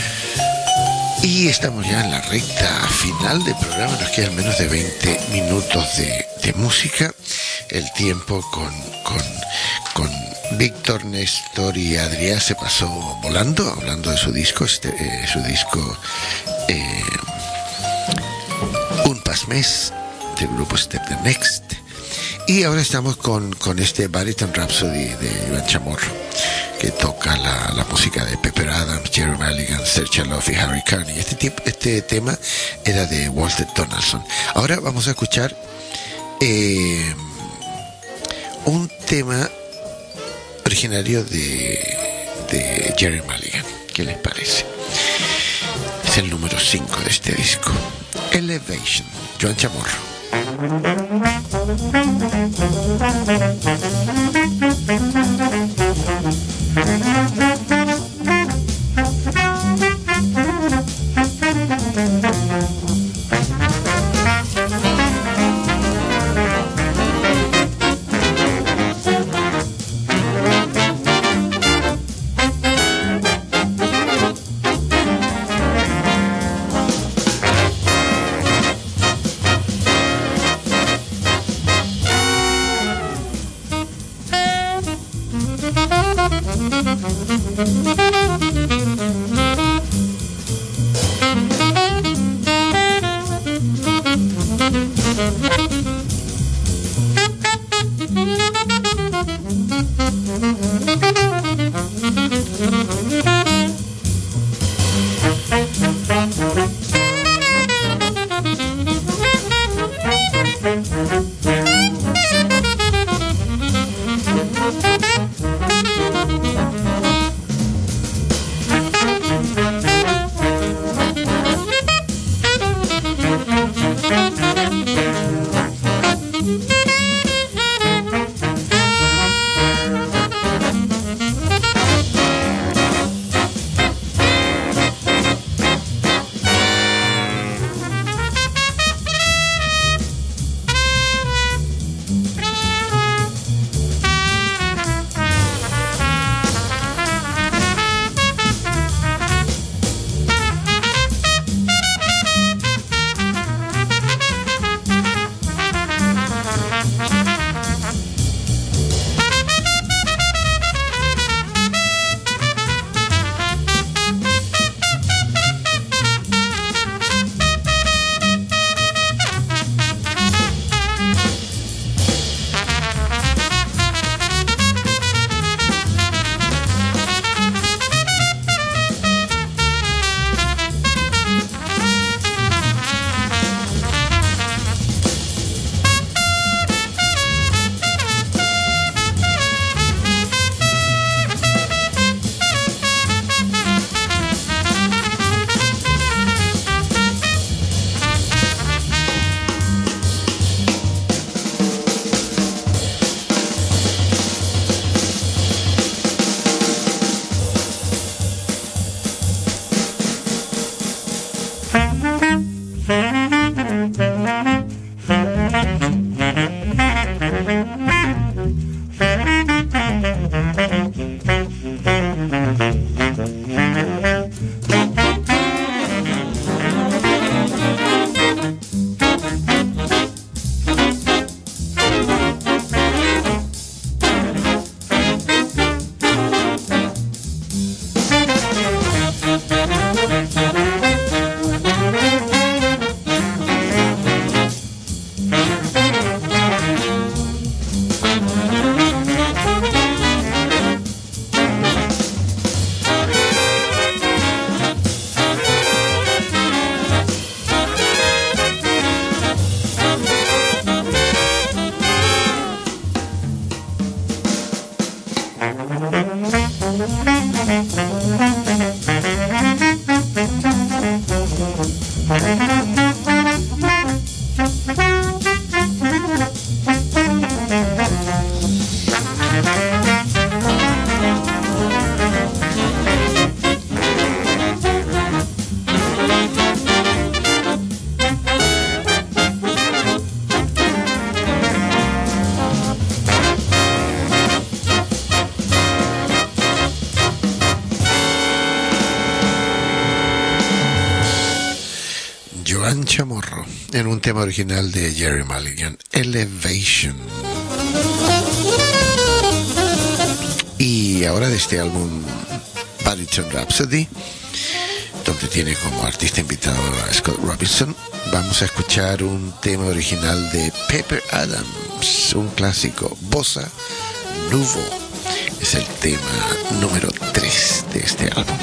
Y estamos ya en la recta final del programa. Nos quedan menos de 20 minutos de música. El tiempo con Víctor, Néstor y Adrià se pasó volando, hablando de su disco, Un Pas Més, del grupo Step the Next. Y ahora estamos con este Baritone Rhapsody de Joan Chamorro, que toca la música de Pepper Adams, Jerry Mulligan, Saoirse Love y Harry Carney. Este tema era de Walter Donaldson. Ahora vamos a escuchar un tema originario de Jerry Mulligan. ¿Qué les parece? Es el número 5 de este disco. Elevation, Joan Chamorro. Chamorro en un tema original de Jerry Mulligan, Elevation. Y ahora de este álbum Baritone Rhapsody, donde tiene como artista invitado a Scott Robinson, vamos a escuchar un tema original de Pepper Adams, un clásico, Bossa Nuvo. Es el tema número 3 de este álbum.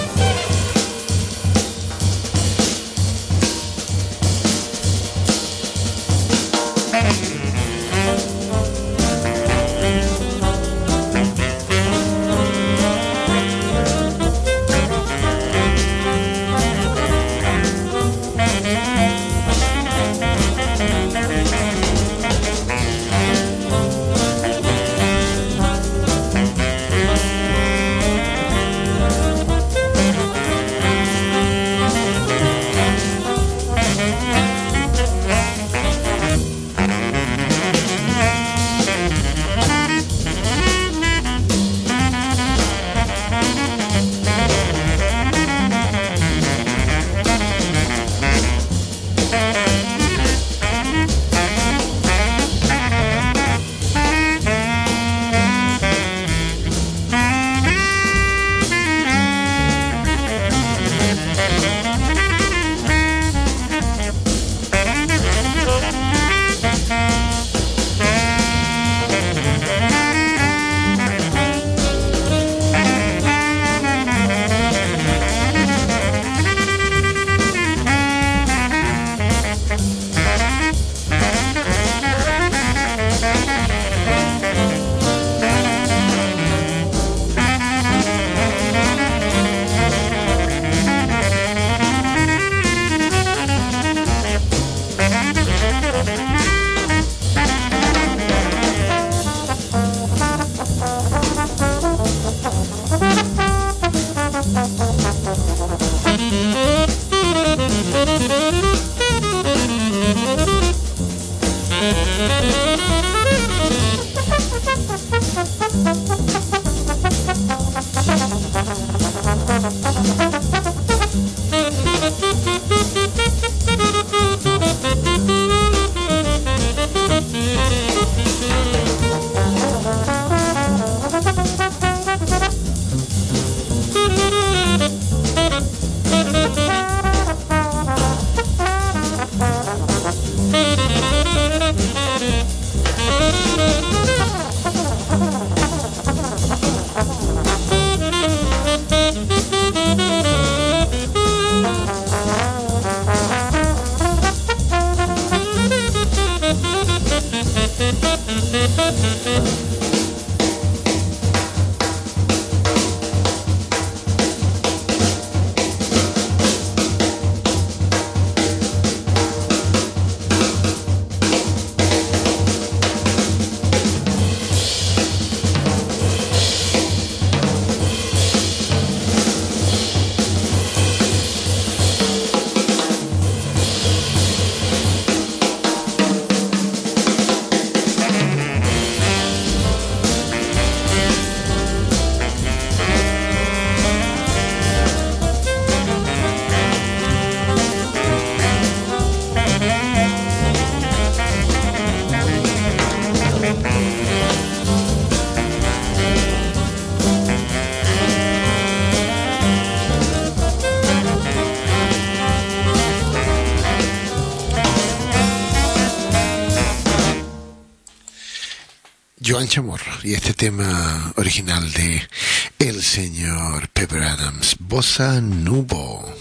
Joan Chamorro y este tema original de el señor Pepper Adams, Bossa Nuvo.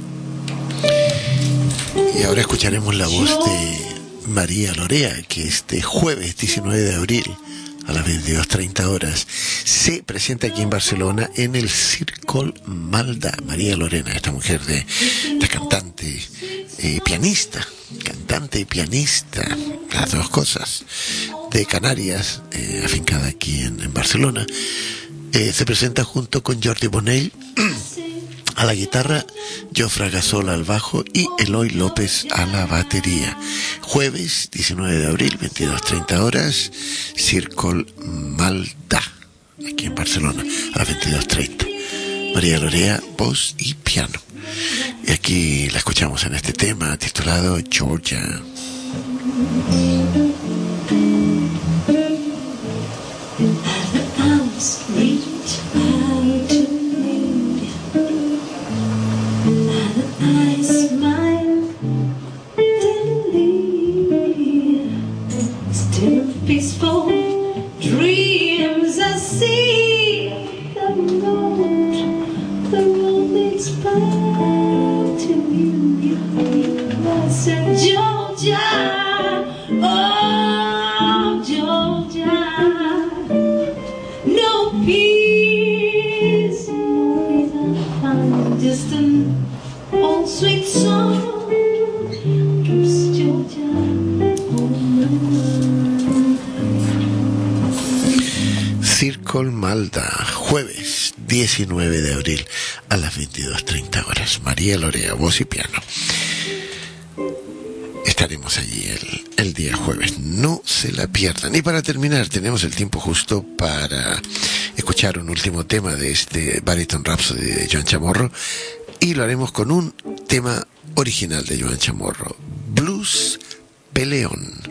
Y ahora escucharemos la voz de María Lorea, que este jueves 19 de abril a las 22:30 horas se presenta aquí en Barcelona en el Circol Malda. María Lorena, esta mujer esta cantante, pianista, cantante y pianista, las dos cosas, de Canarias, afincada aquí en Barcelona, se presenta junto con Jordi Bonell a la guitarra, Jofre Gasol al bajo y Eloy López a la batería. Jueves 19 de abril, 22:30 horas, Circol Malda, aquí en Barcelona, a las 22:30. María Lorea, voz y piano. Y aquí la escuchamos en este tema titulado Georgia. Peaceful dreams I see. The road leads back to you. I said, Georgia, oh Georgia, no peace, I find just an old sweet song keeps Georgia on my mind. Circle Malda, jueves 19 de abril a las 22:30 horas. María Lorea, voz y piano. Estaremos allí el día jueves, no se la pierdan. Y para terminar, tenemos el tiempo justo para escuchar un último tema de este Baritone Rhapsody de Joan Chamorro, y lo haremos con un tema original de Joan Chamorro, Blues Peleón.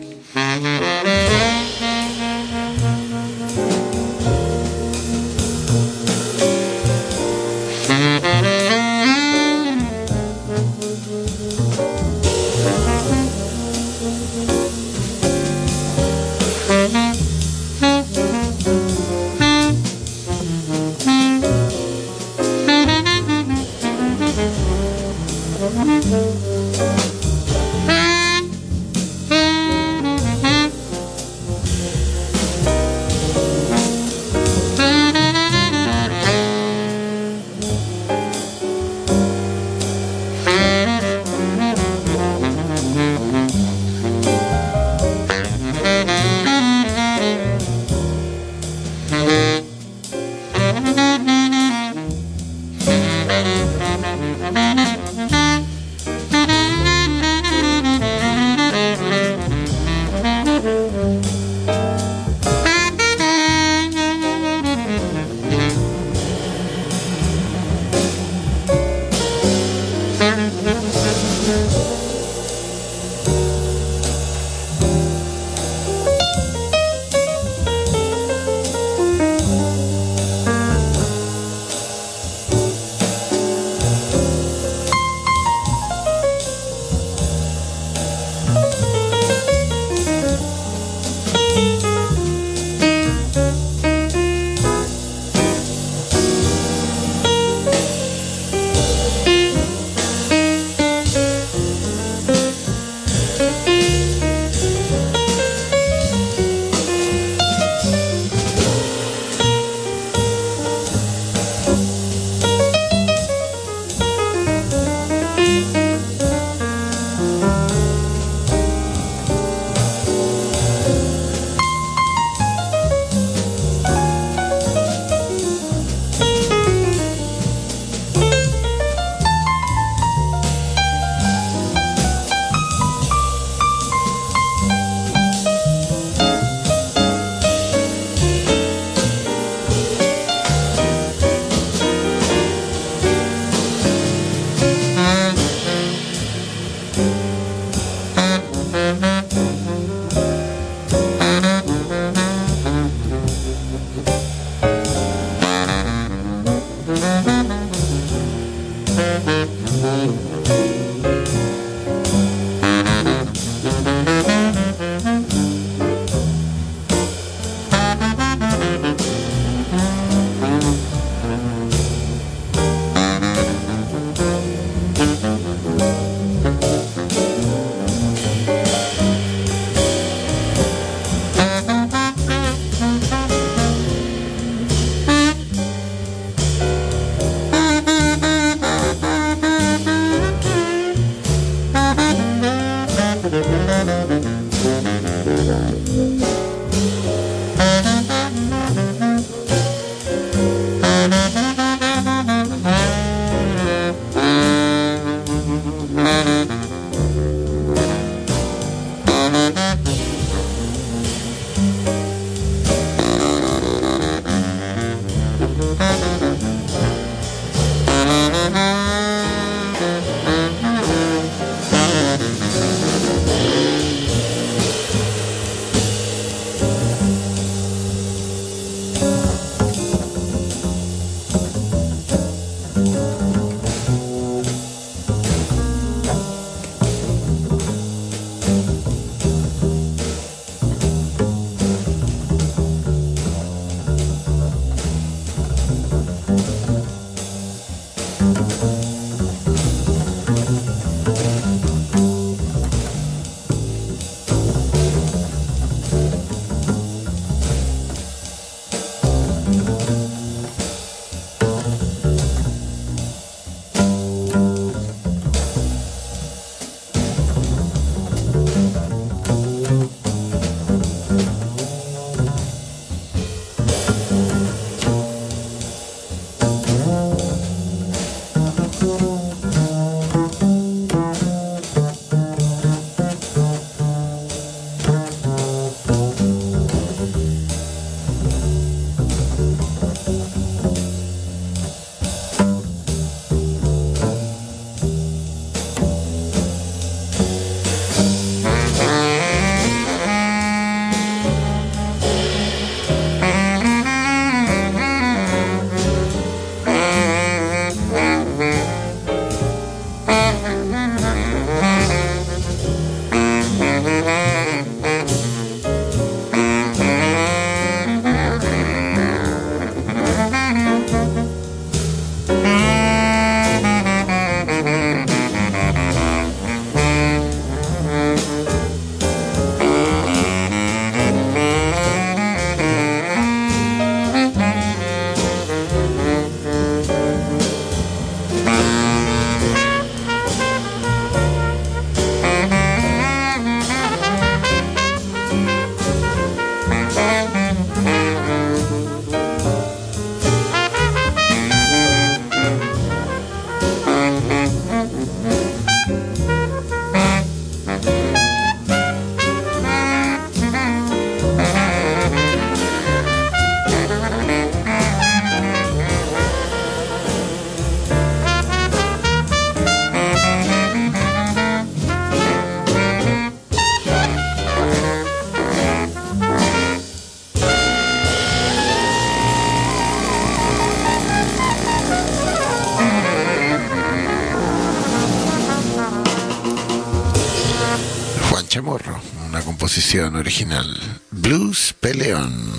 Juan Chamorro, una composición original, Blues Peleón.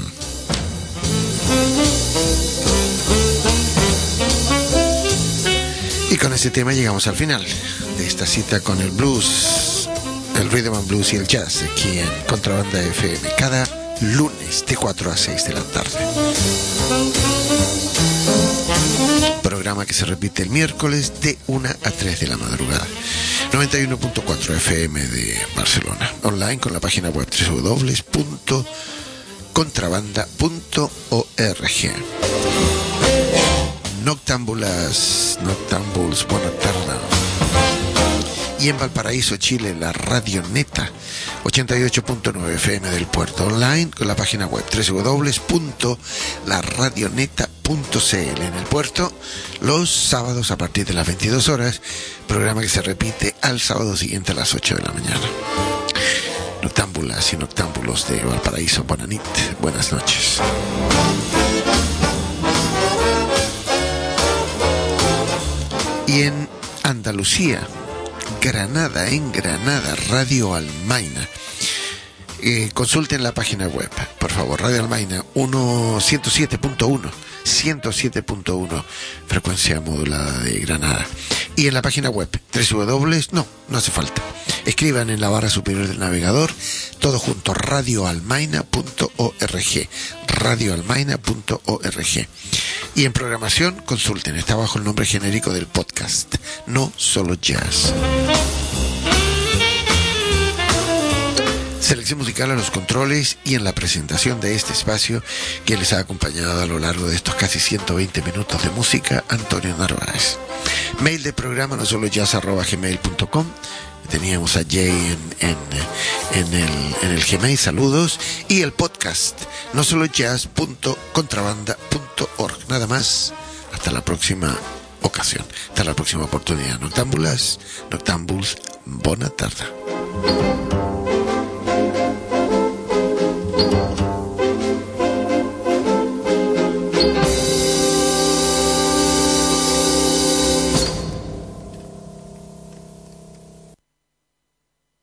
Y con este tema llegamos al final de esta cita con el blues, el rhythm and blues y el jazz aquí en Contrabanda FM, cada lunes de 4 a 6 de la tarde. Programa que se repite el miércoles de 1 a 3 de la madrugada. 91.4 FM de Barcelona. Online con la página web www.contrabanda.org. Noctámbuls, buenas tardes. Y en Valparaíso, Chile, la Radio Neta, 88.9 FM del Puerto. Online con la página web www.laradioneta.cl. En el Puerto, los sábados a partir de las 22 horas, programa que se repite al sábado siguiente a las 8 de la mañana. Noctámbulas y noctámbulos de Valparaíso, buenas noches. Y en Andalucía, en Granada, Radio Almaina. Consulten la página web, por favor, Radio Almaina 107.1, frecuencia modulada de Granada. Y en la página web no hace falta. Escriban en la barra superior del navegador, todo junto, radioalmaina.org. Y en programación, consulten, está bajo el nombre genérico del podcast, No Solo Jazz. Selección musical a los controles y en la presentación de este espacio que les ha acompañado a lo largo de estos casi 120 minutos de música, Antonio Narváez. Mail de programa nosolojazz@gmail.com. Teníamos a Jay en el Gmail, saludos. Y el podcast nosolojazz.contrabanda.org. Nada más, hasta la próxima ocasión, hasta la próxima oportunidad. Noctámbuls, buena tarde.